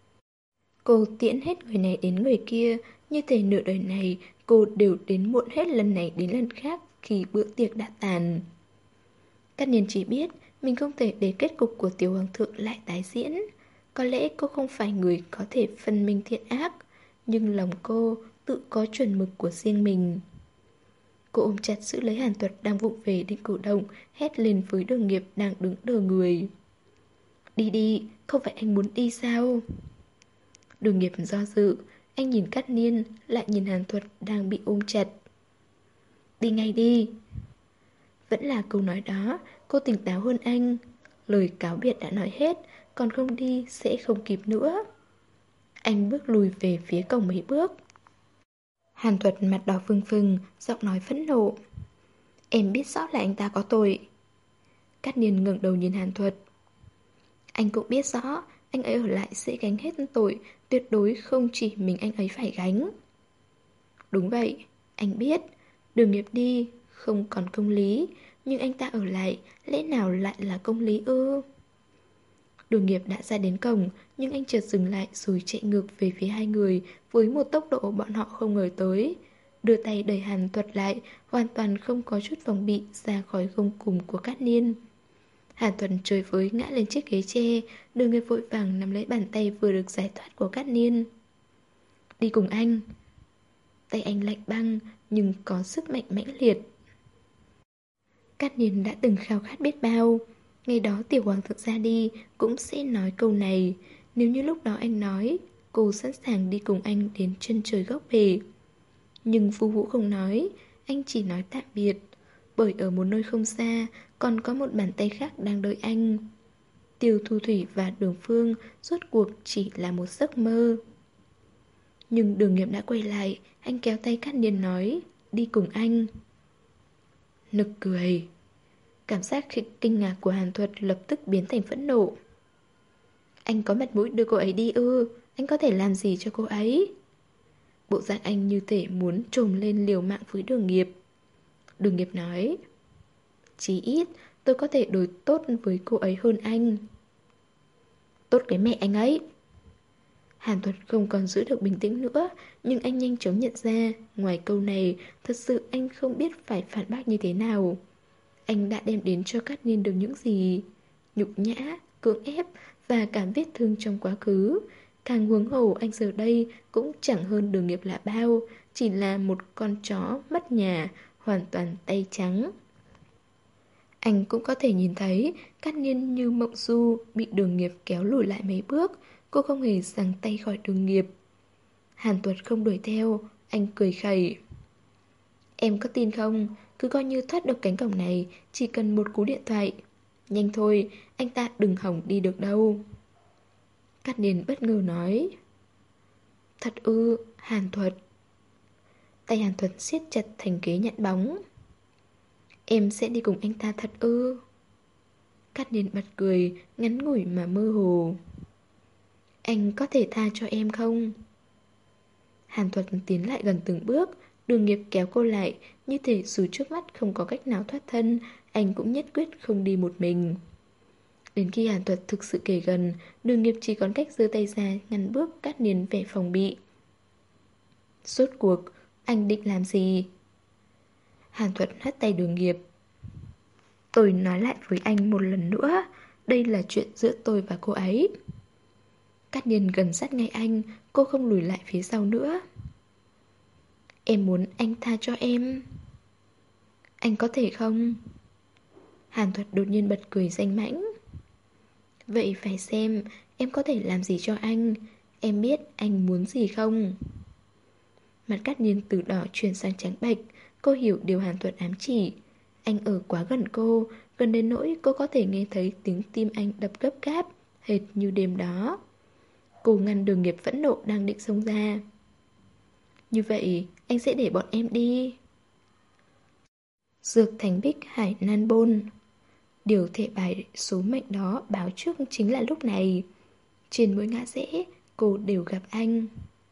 Cô tiễn hết người này đến người kia, như thể nửa đời này cô đều đến muộn hết lần này đến lần khác khi bữa tiệc đã tàn. Cát Niên chỉ biết mình không thể để kết cục của Tiểu Hoàng thượng lại tái diễn. Có lẽ cô không phải người có thể phân minh thiện ác, nhưng lòng cô tự có chuẩn mực của riêng mình. Cô ôm chặt giữ lấy Hàn Thuật đang vụng về định cử động, hét lên với Đường Nghiệp đang đứng đờ người. Đi đi, không phải anh muốn đi sao? Đường Nghiệp do dự, anh nhìn Cát Niên, lại nhìn Hàn Thuật đang bị ôm chặt. Đi ngay đi. Vẫn là câu nói đó, cô tỉnh táo hơn anh. Lời cáo biệt đã nói hết, còn không đi sẽ không kịp nữa. Anh bước lùi về phía cổng mấy bước. Hàn Thuật mặt đỏ phừng phừng, giọng nói phẫn nộ. Em biết rõ là anh ta có tội. Cát Niên ngẩng đầu nhìn Hàn Thuật. Anh cũng biết rõ, anh ấy ở lại sẽ gánh hết tội, tuyệt đối không chỉ mình anh ấy phải gánh. Đúng vậy, anh biết, Đường Nghiệp đi, không còn công lý, nhưng anh ta ở lại, lẽ nào lại là công lý ư? Đường Nghiệp đã ra đến cổng, nhưng anh chợt dừng lại rồi chạy ngược về phía hai người với một tốc độ bọn họ không ngờ tới. Đưa tay đẩy Hàn Thuật lại, hoàn toàn không có chút phòng bị ra khỏi gông cùm của Cát Niên. Hàn Thuật chơi với ngã lên chiếc ghế tre, Đường Nghiệp vội vàng nắm lấy bàn tay vừa được giải thoát của Cát Niên. Đi cùng anh. Tay anh lạnh băng nhưng có sức mạnh mãnh liệt. Cát Niên đã từng khao khát biết bao. Ngày đó Tiểu Hoàng thượng ra đi cũng sẽ nói câu này. Nếu như lúc đó anh nói, cô sẵn sàng đi cùng anh đến chân trời góc bể. Nhưng Vũ Vũ không nói, anh chỉ nói tạm biệt. Bởi ở một nơi không xa còn có một bàn tay khác đang đợi anh. Tiêu Thu Thủy và Đường Phương rốt cuộc chỉ là một giấc mơ. Nhưng Đường Nghiệp đã quay lại, anh kéo tay Cát Niên nói, đi cùng anh. Nực cười. Cảm giác kinh ngạc của Hàn Thuật lập tức biến thành phẫn nộ. Anh có mặt mũi đưa cô ấy đi ư? Anh có thể làm gì cho cô ấy? Bộ dạng anh như thể muốn trồm lên liều mạng với Đường Nghiệp. Đường Nghiệp nói, chí ít tôi có thể đối tốt với cô ấy hơn anh. Tốt cái mẹ anh ấy. Hàn Thuật không còn giữ được bình tĩnh nữa, nhưng anh nhanh chóng nhận ra, ngoài câu này, thật sự anh không biết phải phản bác như thế nào. Anh đã đem đến cho Cát Niên được những gì? Nhục nhã, cưỡng ép và cả vết thương trong quá khứ. Càng huống hồ anh giờ đây cũng chẳng hơn Đường Nghiệp là bao, chỉ là một con chó mất nhà, hoàn toàn tay trắng. Anh cũng có thể nhìn thấy Cát Nhiên như mộng du bị Đường Nghiệp kéo lùi lại mấy bước, cô không hề giằng tay khỏi Đường Nghiệp. Hàn Tuật không đuổi theo, anh cười khẩy. Em có tin không, cứ coi như thoát được cánh cổng này, chỉ cần một cú điện thoại. Nhanh thôi, anh ta đừng hỏng đi được đâu. Cát Nhiên bất ngờ nói. Thật ư, Hàn Thuật. Tay Hàn Thuật siết chặt thành ghế nhận bóng. Em sẽ đi cùng anh ta thật ư? Cát Nhiên bật cười, ngắn ngủi mà mơ hồ. Anh có thể tha cho em không? Hàn Thuật tiến lại gần từng bước, Đường Nghiệp kéo cô lại, như thể dù trước mắt không có cách nào thoát thân, anh cũng nhất quyết không đi một mình. Đến khi Hàn Thuật thực sự kề gần, Đường Nghiệp chỉ còn cách giơ tay ra ngăn bước Cát Nhiên vẻ phòng bị. Rốt cuộc, anh định làm gì? Hàn Thuật hất tay Đường Nghiệp. Tôi nói lại với anh một lần nữa, đây là chuyện giữa tôi và cô ấy. Cát Nhiên gần sát ngay anh, cô không lùi lại phía sau nữa. Em muốn anh tha cho em. Anh có thể không? Hàn Thuật đột nhiên bật cười danh mãnh. Vậy phải xem em có thể làm gì cho anh. Em biết anh muốn gì không? Mặt Cát Nhiên từ đỏ chuyển sang trắng bệch. Cô hiểu điều Hàn Thuật ám chỉ. Anh ở quá gần cô, gần đến nỗi cô có thể nghe thấy tiếng tim anh đập gấp gáp, hệt như đêm đó. Cô ngăn Đường Nghiệp phẫn nộ đang định xông ra. Như vậy anh sẽ để bọn em đi. Dược Thành Bích Hải Nan Bôn. Điều thệ bài số mệnh đó báo trước chính là lúc này. Trên mỗi ngã rẽ, cô đều gặp anh.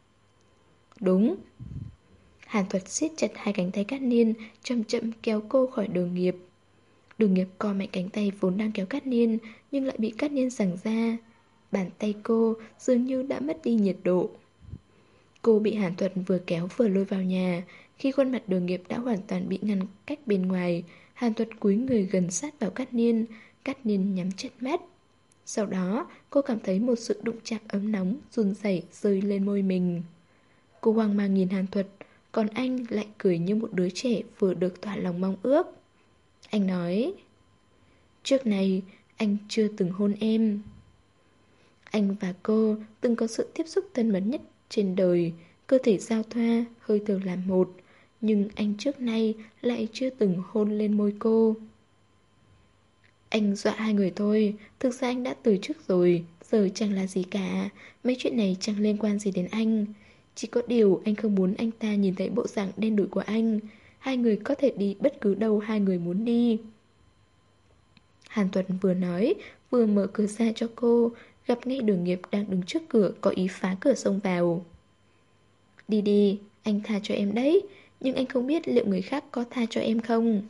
Đúng. Hàn Thuật siết chặt hai cánh tay Cát Nhiên, chậm chậm kéo cô khỏi Đường Nghiệp. Đường Nghiệp co mạnh cánh tay vốn đang kéo Cát Nhiên, nhưng lại bị Cát Nhiên giằng ra. Bàn tay cô dường như đã mất đi nhiệt độ. Cô bị Hàn Thuật vừa kéo vừa lôi vào nhà. Khi khuôn mặt Đường Nghiệp đã hoàn toàn bị ngăn cách bên ngoài, Hàn Thuật cúi người gần sát vào Cát Nhiên. Cát Nhiên nhắm chặt mắt. Sau đó cô cảm thấy một sự đụng chạm ấm nóng run rẩy rơi lên môi mình. Cô hoang mang nhìn Hàn Thuật, còn anh lại cười như một đứa trẻ vừa được thỏa lòng mong ước. Anh nói, trước này anh chưa từng hôn em. Anh và cô từng có sự tiếp xúc thân mật nhất trên đời, cơ thể giao thoa, hơi thở làm một. Nhưng anh trước nay lại chưa từng hôn lên môi cô. Anh dọa hai người thôi, thực ra anh đã từ chức rồi, giờ chẳng là gì cả. Mấy chuyện này chẳng liên quan gì đến anh. Chỉ có điều anh không muốn anh ta nhìn thấy bộ dạng đen đủi của anh. Hai người có thể đi bất cứ đâu hai người muốn đi. Hàn Tuấn vừa nói, vừa mở cửa ra cho cô, gặp ngay Đường Nghiệp đang đứng trước cửa có ý phá cửa xông vào. Đi đi, anh tha cho em đấy, nhưng anh không biết liệu người khác có tha cho em không.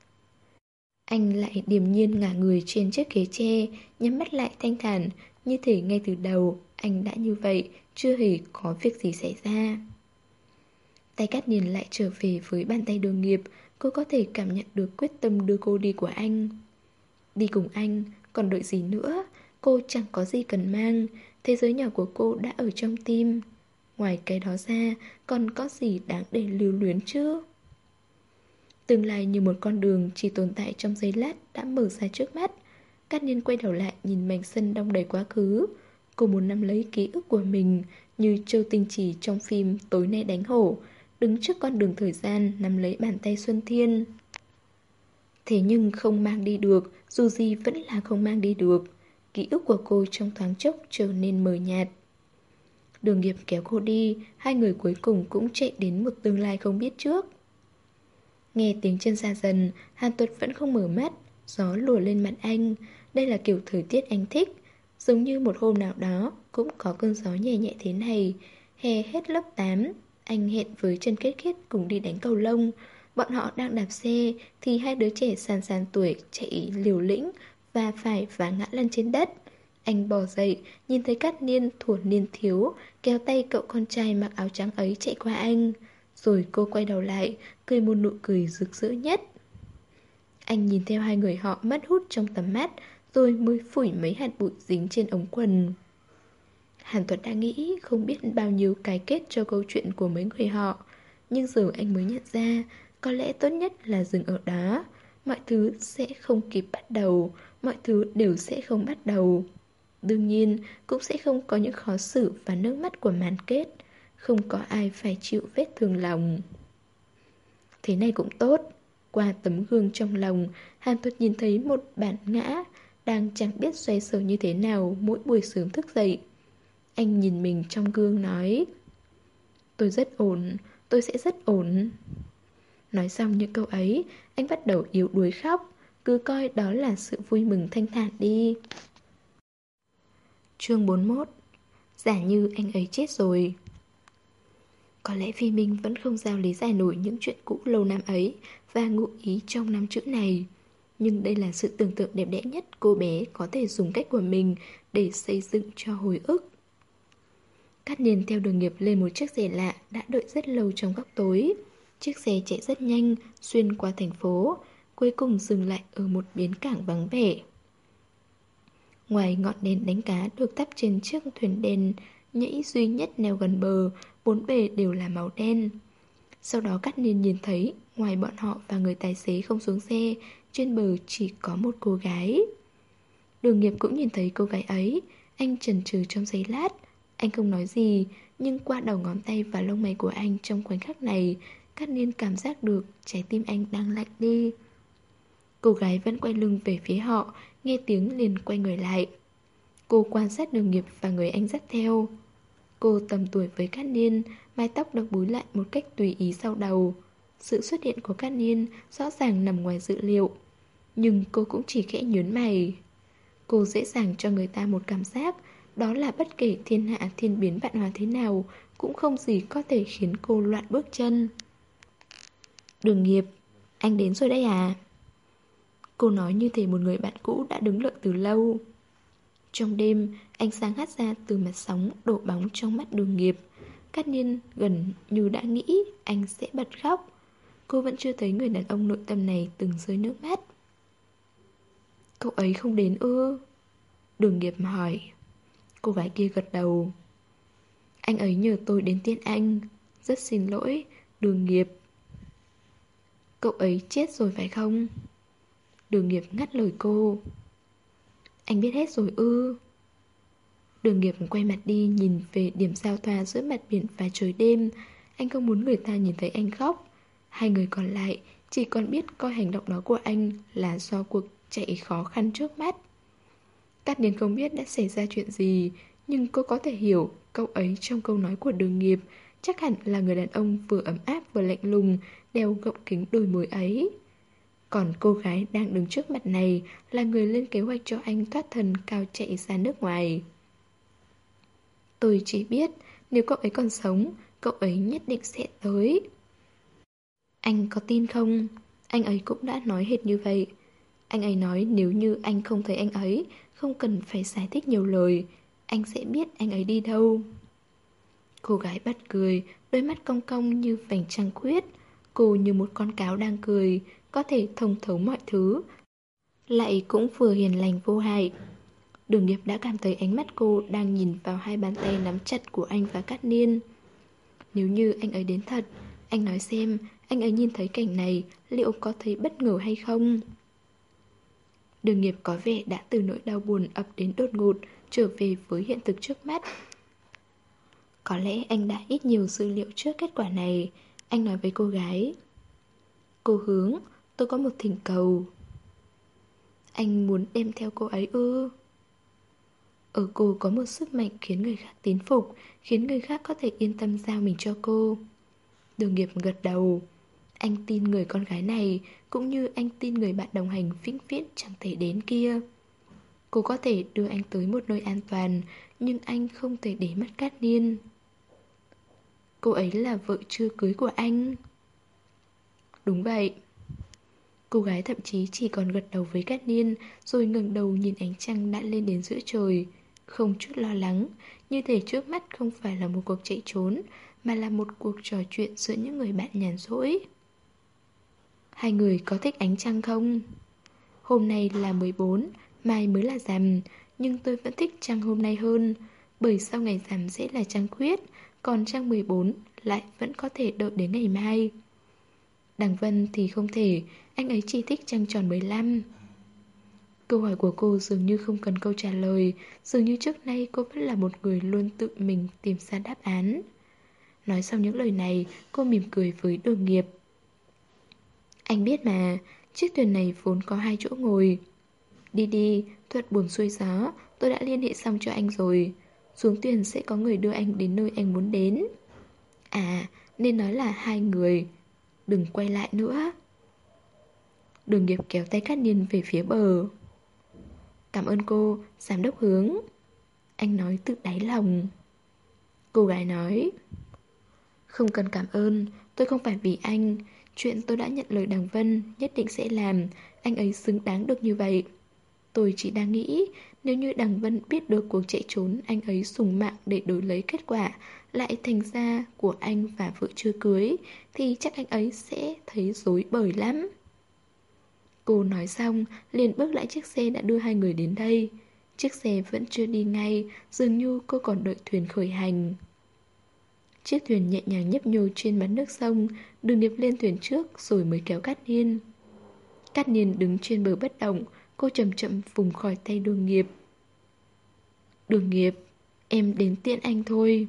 Anh lại điềm nhiên ngả người trên chiếc ghế tre, nhắm mắt lại thanh thản, như thể ngay từ đầu anh đã như vậy, chưa hề có việc gì xảy ra. Tay Cát Nhiên lại trở về với bàn tay Đường Nghiệp, cô có thể cảm nhận được quyết tâm đưa cô đi của anh. Đi cùng anh, còn đợi gì nữa, cô chẳng có gì cần mang, thế giới nhỏ của cô đã ở trong tim. Ngoài cái đó ra, còn có gì đáng để lưu luyến chứ? Tương lai như một con đường chỉ tồn tại trong giây lát đã mở ra trước mắt. Cát Nhiên quay đầu lại nhìn mảnh sân đong đầy quá khứ. Cô muốn nắm lấy ký ức của mình, như Châu Tinh Chỉ trong phim Tối Nay Đánh Hổ, đứng trước con đường thời gian nắm lấy bàn tay Xuân Thiên. Thế nhưng không mang đi được, dù gì vẫn là không mang đi được. Ký ức của cô trong thoáng chốc trở nên mờ nhạt. Đường Nghiệp kéo cô đi, hai người cuối cùng cũng chạy đến một tương lai không biết trước. Nghe tiếng chân xa dần, Hàn Tuật vẫn không mở mắt, gió lùa lên mặt anh. Đây là kiểu thời tiết anh thích. Giống như một hôm nào đó cũng có cơn gió nhẹ nhẹ thế này. Hè hết lớp 8, anh hẹn với Trần Kết Kết cùng đi đánh cầu lông. Bọn họ đang đạp xe thì hai đứa trẻ sàn sàn tuổi chạy liều lĩnh và phải vá ngã lăn trên đất. Anh bò dậy, nhìn thấy Cát Nhiên thuở niên thiếu kéo tay cậu con trai mặc áo trắng ấy chạy qua anh. Rồi cô quay đầu lại, cười một nụ cười rực rỡ nhất. Anh nhìn theo hai người họ mất hút trong tầm mắt, rồi mới phủi mấy hạt bụi dính trên ống quần. Hàn Tuấn đã nghĩ không biết bao nhiêu cái kết cho câu chuyện của mấy người họ. Nhưng giờ anh mới nhận ra, có lẽ tốt nhất là dừng ở đó. Mọi thứ sẽ không kịp bắt đầu, mọi thứ đều sẽ không bắt đầu. Đương nhiên, cũng sẽ không có những khó xử và nước mắt của màn kết. Không có ai phải chịu vết thương lòng. Thế này cũng tốt. Qua tấm gương trong lòng, Hàn Tuấn nhìn thấy một bản ngã đang chẳng biết xoay sở như thế nào mỗi buổi sớm thức dậy. Anh nhìn mình trong gương nói: tôi rất ổn, tôi sẽ rất ổn. Nói xong những câu ấy, anh bắt đầu yếu đuối khóc. Cứ coi đó là sự vui mừng thanh thản đi. Chương 41. Giả như anh ấy chết rồi. Có lẽ vì mình vẫn không giao lý giải nổi những chuyện cũ lâu năm ấy và ngụ ý trong năm chữ này. Nhưng đây là sự tưởng tượng đẹp đẽ nhất cô bé có thể dùng cách của mình để xây dựng cho hồi ức. Cát Niên theo Đường Nghiệp lên một chiếc xe lạ đã đợi rất lâu trong góc tối. Chiếc xe chạy rất nhanh, xuyên qua thành phố, cuối cùng dừng lại ở một bến cảng vắng vẻ. Ngoài ngọn đèn đánh cá được thắp trên chiếc thuyền đèn nhảy duy nhất neo gần bờ, bốn bề đều là màu đen. Sau đó Cát Niên nhìn thấy, ngoài bọn họ và người tài xế không xuống xe, trên bờ chỉ có một cô gái. Đường Nghiệp cũng nhìn thấy cô gái ấy, anh chần chừ trong giây lát. Anh không nói gì, nhưng qua đầu ngón tay và lông mày của anh trong khoảnh khắc này, Cát Niên cảm giác được trái tim anh đang lạnh đi. Cô gái vẫn quay lưng về phía họ, nghe tiếng liền quay người lại. Cô quan sát Đường Nghiệp và người anh dắt theo. Cô tầm tuổi với Cát Niên, mái tóc được búi lại một cách tùy ý sau đầu. Sự xuất hiện của Cát Niên rõ ràng nằm ngoài dự liệu. Nhưng cô cũng chỉ khẽ nhướng mày. Cô dễ dàng cho người ta một cảm giác, đó là bất kể thiên hạ thiên biến vạn hóa thế nào, cũng không gì có thể khiến cô loạn bước chân. Đường Nghiệp, anh đến rồi đấy à? Cô nói như thể một người bạn cũ đã đứng đợi từ lâu. Trong đêm, ánh sáng hắt ra từ mặt sóng đổ bóng trong mắt Đường Nghiệp. Cát Niên gần như đã nghĩ anh sẽ bật khóc. Cô vẫn chưa thấy người đàn ông nội tâm này từng rơi nước mắt. Cậu ấy không đến ư? Đường Nghiệp hỏi. Cô gái kia gật đầu. Anh ấy nhờ tôi đến tiễn anh. Rất xin lỗi, Đường Nghiệp. Cậu ấy chết rồi phải không? Đường Nghiệp ngắt lời cô. Anh biết hết rồi ư? Đường Nghiệp quay mặt đi nhìn về điểm giao thoa giữa mặt biển và trời đêm. Anh không muốn người ta nhìn thấy anh khóc. Hai người còn lại chỉ còn biết coi hành động đó của anh là do cuộc chạy khó khăn trước mắt. Cát Niên không biết đã xảy ra chuyện gì, nhưng cô có thể hiểu câu ấy trong câu nói của Đường Nghiệp. Chắc hẳn là người đàn ông vừa ấm áp vừa lạnh lùng, đeo gọng kính đôi môi ấy. Còn cô gái đang đứng trước mặt này là người lên kế hoạch cho anh thoát thân cao chạy ra nước ngoài. Tôi chỉ biết nếu cậu ấy còn sống, cậu ấy nhất định sẽ tới. Anh có tin không? Anh ấy cũng đã nói hệt như vậy. Anh ấy nói nếu như anh không thấy anh ấy, không cần phải giải thích nhiều lời, anh sẽ biết anh ấy đi đâu. Cô gái bật cười, đôi mắt cong cong như vành trăng khuyết. Cô như một con cáo đang cười, có thể thông thấu mọi thứ, lại cũng vừa hiền lành vô hại. Đường Nghiệp đã cảm thấy ánh mắt cô đang nhìn vào hai bàn tay nắm chặt của anh và Cát Niên. Nếu như anh ấy đến thật, anh nói xem, anh ấy nhìn thấy cảnh này, liệu có thấy bất ngờ hay không? Đường Nghiệp có vẻ đã từ nỗi đau buồn ập đến đột ngột, trở về với hiện thực trước mắt. Có lẽ anh đã ít nhiều dữ liệu trước kết quả này. Anh nói với cô gái. Cô Hướng, tôi có một thỉnh cầu. Anh muốn đem theo cô ấy ư? Ở cô có một sức mạnh khiến người khác tín phục, khiến người khác có thể yên tâm giao mình cho cô. Đường Nghiệp gật đầu. Anh tin người con gái này, cũng như anh tin người bạn đồng hành vĩnh viễn chẳng thể đến kia. Cô có thể đưa anh tới một nơi an toàn, nhưng anh không thể để mất Cát Niên. Cô ấy là vợ chưa cưới của anh. Đúng vậy. Cô gái thậm chí chỉ còn gật đầu với Cát Niên, rồi ngẩng đầu nhìn ánh trăng đã lên đến giữa trời, không chút lo lắng, như thể trước mắt không phải là một cuộc chạy trốn, mà là một cuộc trò chuyện giữa những người bạn nhàn rỗi. Hai người có thích ánh trăng không? Hôm nay là 14, mai mới là rằm, nhưng tôi vẫn thích trăng hôm nay hơn. Bởi sau ngày rằm sẽ là trăng khuyết, còn trăng 14 lại vẫn có thể đợi đến ngày mai. Đằng Vân thì không thể, anh ấy chỉ thích trăng tròn 15. Câu hỏi của cô dường như không cần câu trả lời, dường như trước nay cô vẫn là một người luôn tự mình tìm ra đáp án. Nói xong những lời này, cô mỉm cười với Đường Nghiệp. Anh biết mà, chiếc thuyền này vốn có 2 chỗ ngồi. Đi đi, thuận buồm xuôi gió, tôi đã liên hệ xong cho anh rồi. Xuống thuyền sẽ có người đưa anh đến nơi anh muốn đến. À, nên nói là 2 người. Đừng quay lại nữa. Đường Nghiệp kéo tay Cát Niên về phía bờ. Cảm ơn cô, giám đốc Hướng. Anh nói tự đáy lòng. Cô gái nói, không cần cảm ơn, tôi không phải vì anh. Chuyện tôi đã nhận lời Đằng Vân nhất định sẽ làm. Anh ấy xứng đáng được như vậy. Tôi chỉ đang nghĩ, nếu như Đằng Vân biết được cuộc chạy trốn anh ấy dùng mạng để đổi lấy kết quả lại thành ra của anh và vợ chưa cưới, thì chắc anh ấy sẽ thấy rối bời lắm. Cô nói xong, liền bước lại chiếc xe đã đưa 2 người đến đây. Chiếc xe vẫn chưa đi ngay, dường như cô còn đợi thuyền khởi hành. Chiếc thuyền nhẹ nhàng nhấp nhô trên mặt nước sông, Đường Nghiệp lên thuyền trước rồi mới kéo Cát Niên. Cát Niên đứng trên bờ bất động, cô chậm chậm vùng khỏi tay Đường Nghiệp. Đường Nghiệp, em đến tiễn anh thôi.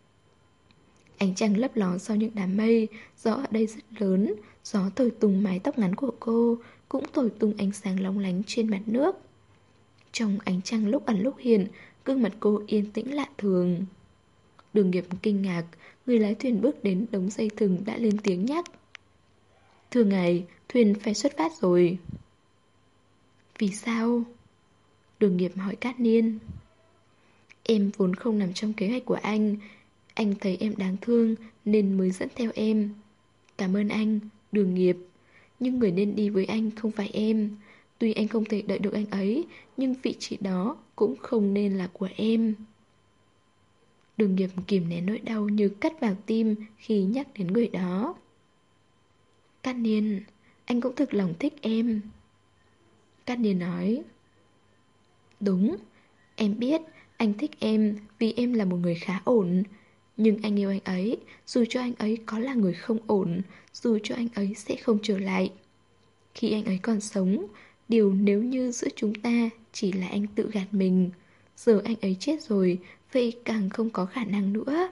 Ánh trăng lấp ló sau những đám mây, gió ở đây rất lớn, gió thổi tung mái tóc ngắn của cô, cũng thổi tung ánh sáng lóng lánh trên mặt nước. Trong ánh trăng lúc ẩn lúc hiện, gương mặt cô yên tĩnh lạ thường. Đường Nghiệp kinh ngạc, người lái thuyền bước đến đống dây thừng đã lên tiếng nhắc. Thưa ngài, thuyền phải xuất phát rồi. Vì sao? Đường Nghiệp hỏi Cát Niên. Em vốn không nằm trong kế hoạch của anh thấy em đáng thương nên mới dẫn theo em. Cảm ơn anh, Đường Nghiệp. Nhưng người nên đi với anh không phải em. Tuy anh không thể đợi được anh ấy, nhưng vị trí đó cũng không nên là của em. Đường Nghiệp kìm nén nỗi đau như cắt vào tim khi nhắc đến người đó. Cát Niên, anh cũng thực lòng thích em. Cát Niên nói. Đúng, em biết anh thích em vì em là một người khá ổn. Nhưng anh yêu anh ấy, dù cho anh ấy có là người không ổn, dù cho anh ấy sẽ không trở lại. Khi anh ấy còn sống, điều nếu như giữa chúng ta chỉ là anh tự gạt mình. Giờ anh ấy chết rồi, vậy càng không có khả năng nữa.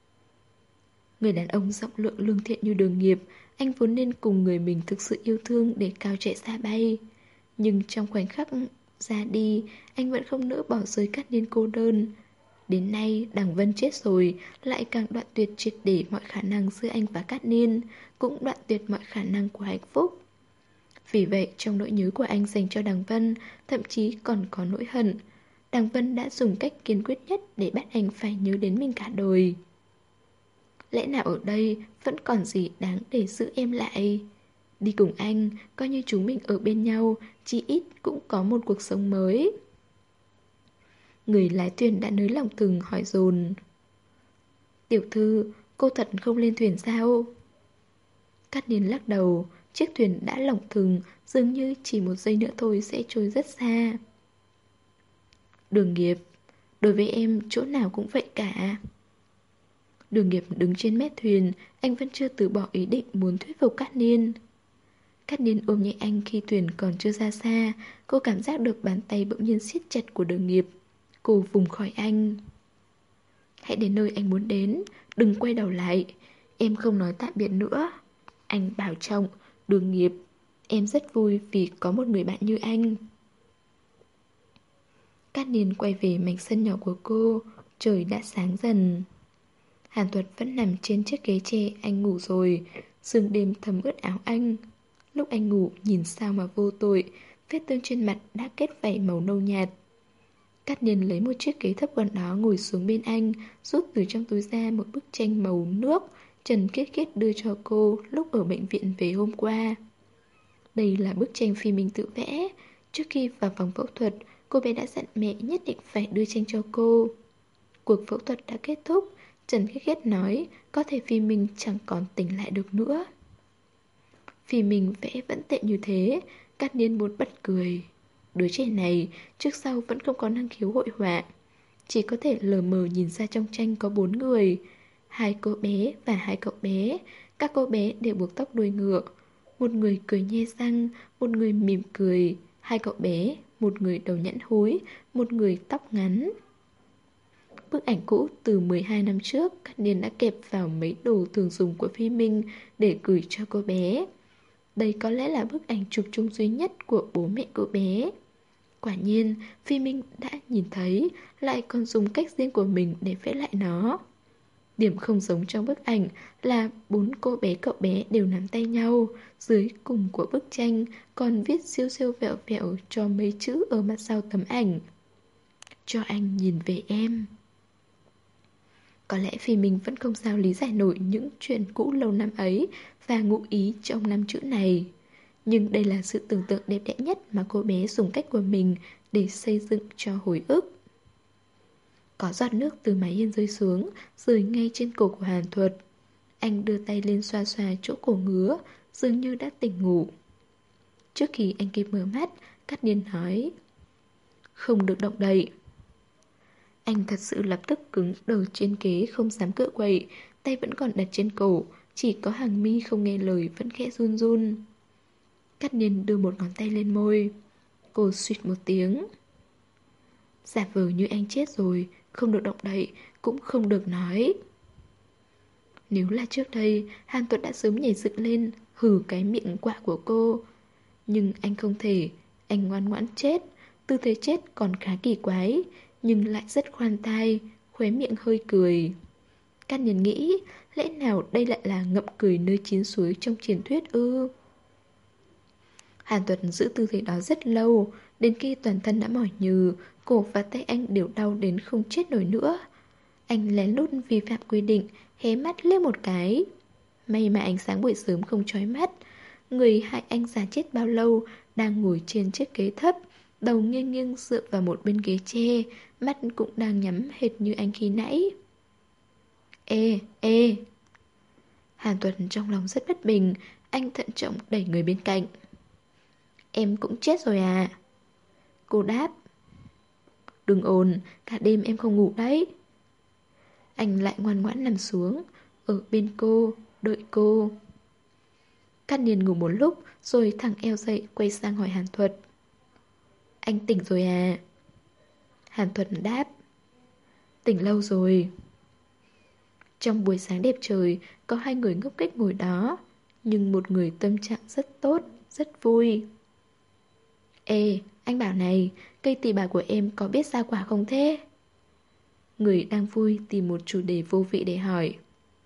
Người đàn ông rộng lượng lương thiện như Đường Nghiệp, anh vốn nên cùng người mình thực sự yêu thương để cao chạy xa bay. Nhưng trong khoảnh khắc ra đi, anh vẫn không nỡ bỏ rơi Cát Niên cô đơn. Đến nay, Đằng Vân chết rồi, lại càng đoạn tuyệt triệt để mọi khả năng giữa anh và Cát Niên, cũng đoạn tuyệt mọi khả năng của hạnh phúc. Vì vậy, trong nỗi nhớ của anh dành cho Đằng Vân, thậm chí còn có nỗi hận. Đằng Vân đã dùng cách kiên quyết nhất để bắt anh phải nhớ đến mình cả đời. Lẽ nào ở đây vẫn còn gì đáng để giữ em lại? Đi cùng anh, coi như chúng mình ở bên nhau, chỉ ít cũng có một cuộc sống mới. Người lái thuyền đã nới lỏng thừng hỏi dồn. Tiểu thư, cô thật không lên thuyền sao? Cát Niên lắc đầu, chiếc thuyền đã lỏng thừng, dường như chỉ một giây nữa thôi sẽ trôi rất xa. Đường Nghiệp, đối với em chỗ nào cũng vậy cả. Đường Nghiệp đứng trên mép thuyền, anh vẫn chưa từ bỏ ý định muốn thuyết phục Cát Niên. Cát Niên ôm nhẹ anh khi thuyền còn chưa ra xa, cô cảm giác được bàn tay bỗng nhiên siết chặt của Đường Nghiệp. Cô vùng khỏi anh. Hãy đến nơi anh muốn đến, đừng quay đầu lại. Em không nói tạm biệt nữa. Anh bảo trọng, Đường Nghiệp. Em rất vui vì có một người bạn như anh. Cát Niên quay về mảnh sân nhỏ của cô. Trời đã sáng dần. Hàn Thuật vẫn nằm trên chiếc ghế tre, anh ngủ rồi. Sương đêm thấm ướt áo anh. Lúc anh ngủ nhìn sao mà vô tội, vết thương trên mặt đã kết vảy màu nâu nhạt. Cát Niên lấy một chiếc ghế thấp gần đó ngồi xuống bên anh, rút từ trong túi ra một bức tranh màu nước Trần Khiết Khiết đưa cho cô lúc ở bệnh viện về hôm qua. Đây là bức tranh Phi Minh tự vẽ. Trước khi vào phòng phẫu thuật, cô bé đã dặn mẹ nhất định phải đưa tranh cho cô. Cuộc phẫu thuật đã kết thúc, Trần Khiết Khiết nói có thể Phi Minh chẳng còn tỉnh lại được nữa. Phi Minh vẽ vẫn tệ như thế, Cát Niên muốn bật cười. Đứa trẻ này trước sau vẫn không có năng khiếu hội họa. chỉ có thể lờ mờ nhìn ra trong tranh có 4 người. 2 cô bé và 2 cậu bé. Các cô bé đều buộc tóc đuôi ngựa. Một người cười nhe răng, một người mỉm cười. 2 cậu bé, một người đầu nhẵn húi, một người tóc ngắn. Bức ảnh cũ từ 12 năm trước, Cát Niên đã kẹp vào mấy đồ thường dùng của Phi Minh để gửi cho cô bé. Đây có lẽ là bức ảnh chụp chung duy nhất của bố mẹ cô bé. Quả nhiên, Phi Minh đã nhìn thấy, lại còn dùng cách riêng của mình để vẽ lại nó. Điểm không giống trong bức ảnh là 4 cô bé cậu bé đều nắm tay nhau, dưới cùng của bức tranh còn viết siêu siêu vẹo vẹo cho mấy chữ ở mặt sau tấm ảnh. Cho anh nhìn về em. Có lẽ Phi Minh vẫn không sao lý giải nổi những chuyện cũ lâu năm ấy và ngụ ý trong 5 chữ này. Nhưng đây là sự tưởng tượng đẹp đẽ nhất mà cô bé dùng cách của mình để xây dựng cho hồi ức. Có giọt nước từ mái hiên rơi xuống, rơi ngay trên cổ của Hàn Thuật. Anh đưa tay lên xoa xoa chỗ cổ ngứa, dường như đã tỉnh ngủ. Trước khi anh kịp mở mắt, Cát Niên nói: không được động đậy. Anh thật sự lập tức cứng đờ trên ghế, không dám cựa quậy, tay vẫn còn đặt trên cổ, chỉ có hàng mi không nghe lời vẫn khẽ run run. Cát Niên đưa một ngón tay lên môi. Cô suýt một tiếng. Giả vờ như anh chết rồi, không được động đậy, cũng không được nói. Nếu là trước đây, Hàn Tuật đã sớm nhảy dựng lên, hừ cái miệng quạ của cô. Nhưng anh không thể, anh ngoan ngoãn chết. Tư thế chết còn khá kỳ quái, nhưng lại rất khoan thai, khóe miệng hơi cười. Cát Niên nghĩ, lẽ nào đây lại là ngậm cười nơi chín suối trong truyền thuyết ư? Hàn Tuật giữ tư thế đó rất lâu, đến khi toàn thân đã mỏi nhừ, cổ và tay anh đều đau đến không chết nổi nữa. Anh lén lút vi phạm quy định, hé mắt liếc một cái. May mà ánh sáng buổi sớm không chói mắt. Người hại anh già chết bao lâu đang ngồi trên chiếc ghế thấp, đầu nghiêng nghiêng dựa vào một bên ghế tre, mắt cũng đang nhắm hệt như anh khi nãy. Ê, ê! Hàn Tuật trong lòng rất bất bình, anh thận trọng đẩy người bên cạnh. Em cũng chết rồi à? Cô đáp. Đừng ồn, cả đêm em không ngủ đấy. Anh lại ngoan ngoãn nằm xuống, ở bên cô, đợi cô. Cát Niên ngủ một lúc, rồi thẳng eo dậy quay sang hỏi Hàn Thuật. Anh tỉnh rồi à? Hàn Thuật đáp. Tỉnh lâu rồi. Trong buổi sáng đẹp trời, có 2 người ngốc nghếch ngồi đó, nhưng một người tâm trạng rất tốt, rất vui. Ê, anh bảo này, cây tỳ bà của em có biết ra quả không thế? Người đang vui tìm một chủ đề vô vị để hỏi.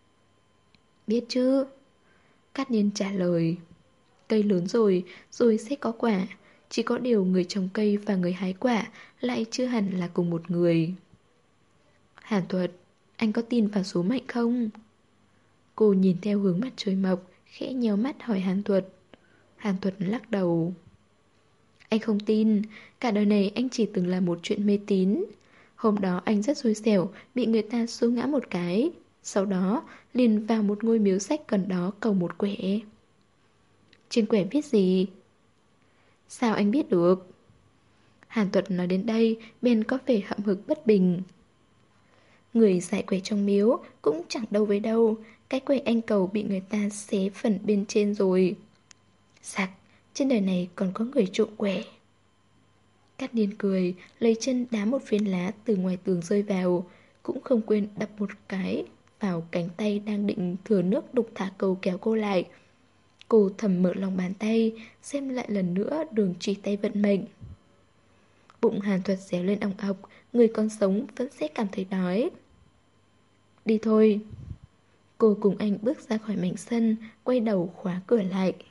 Biết chứ. Cát Niên trả lời. Cây lớn rồi, rồi sẽ có quả. Chỉ có điều người trồng cây và người hái quả lại chưa hẳn là cùng một người. Hàn Thuật, anh có tin vào số mệnh không? Cô nhìn theo hướng mặt trời mọc, khẽ nhéo mắt hỏi Hàn Thuật. Hàn Thuật lắc đầu. Anh không tin, cả đời này anh chỉ từng là một chuyện mê tín. Hôm đó anh rất xui xẻo, bị người ta xô ngã một cái. Sau đó, liền vào một ngôi miếu sách gần đó cầu một quẻ. Trên quẻ viết gì? Sao anh biết được? Hàn Tuật nói đến đây, bên có vẻ hậm hực bất bình. Người giải quẻ trong miếu cũng chẳng đâu với đâu. Cái quẻ anh cầu bị người ta xé phần bên trên rồi. Sặc, trên đời này còn có người trộm quẻ. Cát Niên cười, lấy chân đá một viên lá từ ngoài tường rơi vào, cũng không quên đập một cái vào cánh tay đang định thừa nước đục thả cầu kéo cô lại. Cô thầm mở lòng bàn tay, xem lại lần nữa đường chỉ tay vận mệnh. Bụng Hàn Thuật réo lên ong ọc, người còn sống vẫn sẽ cảm thấy đói. Đi thôi. Cô cùng anh bước ra khỏi mảnh sân, quay đầu khóa cửa lại.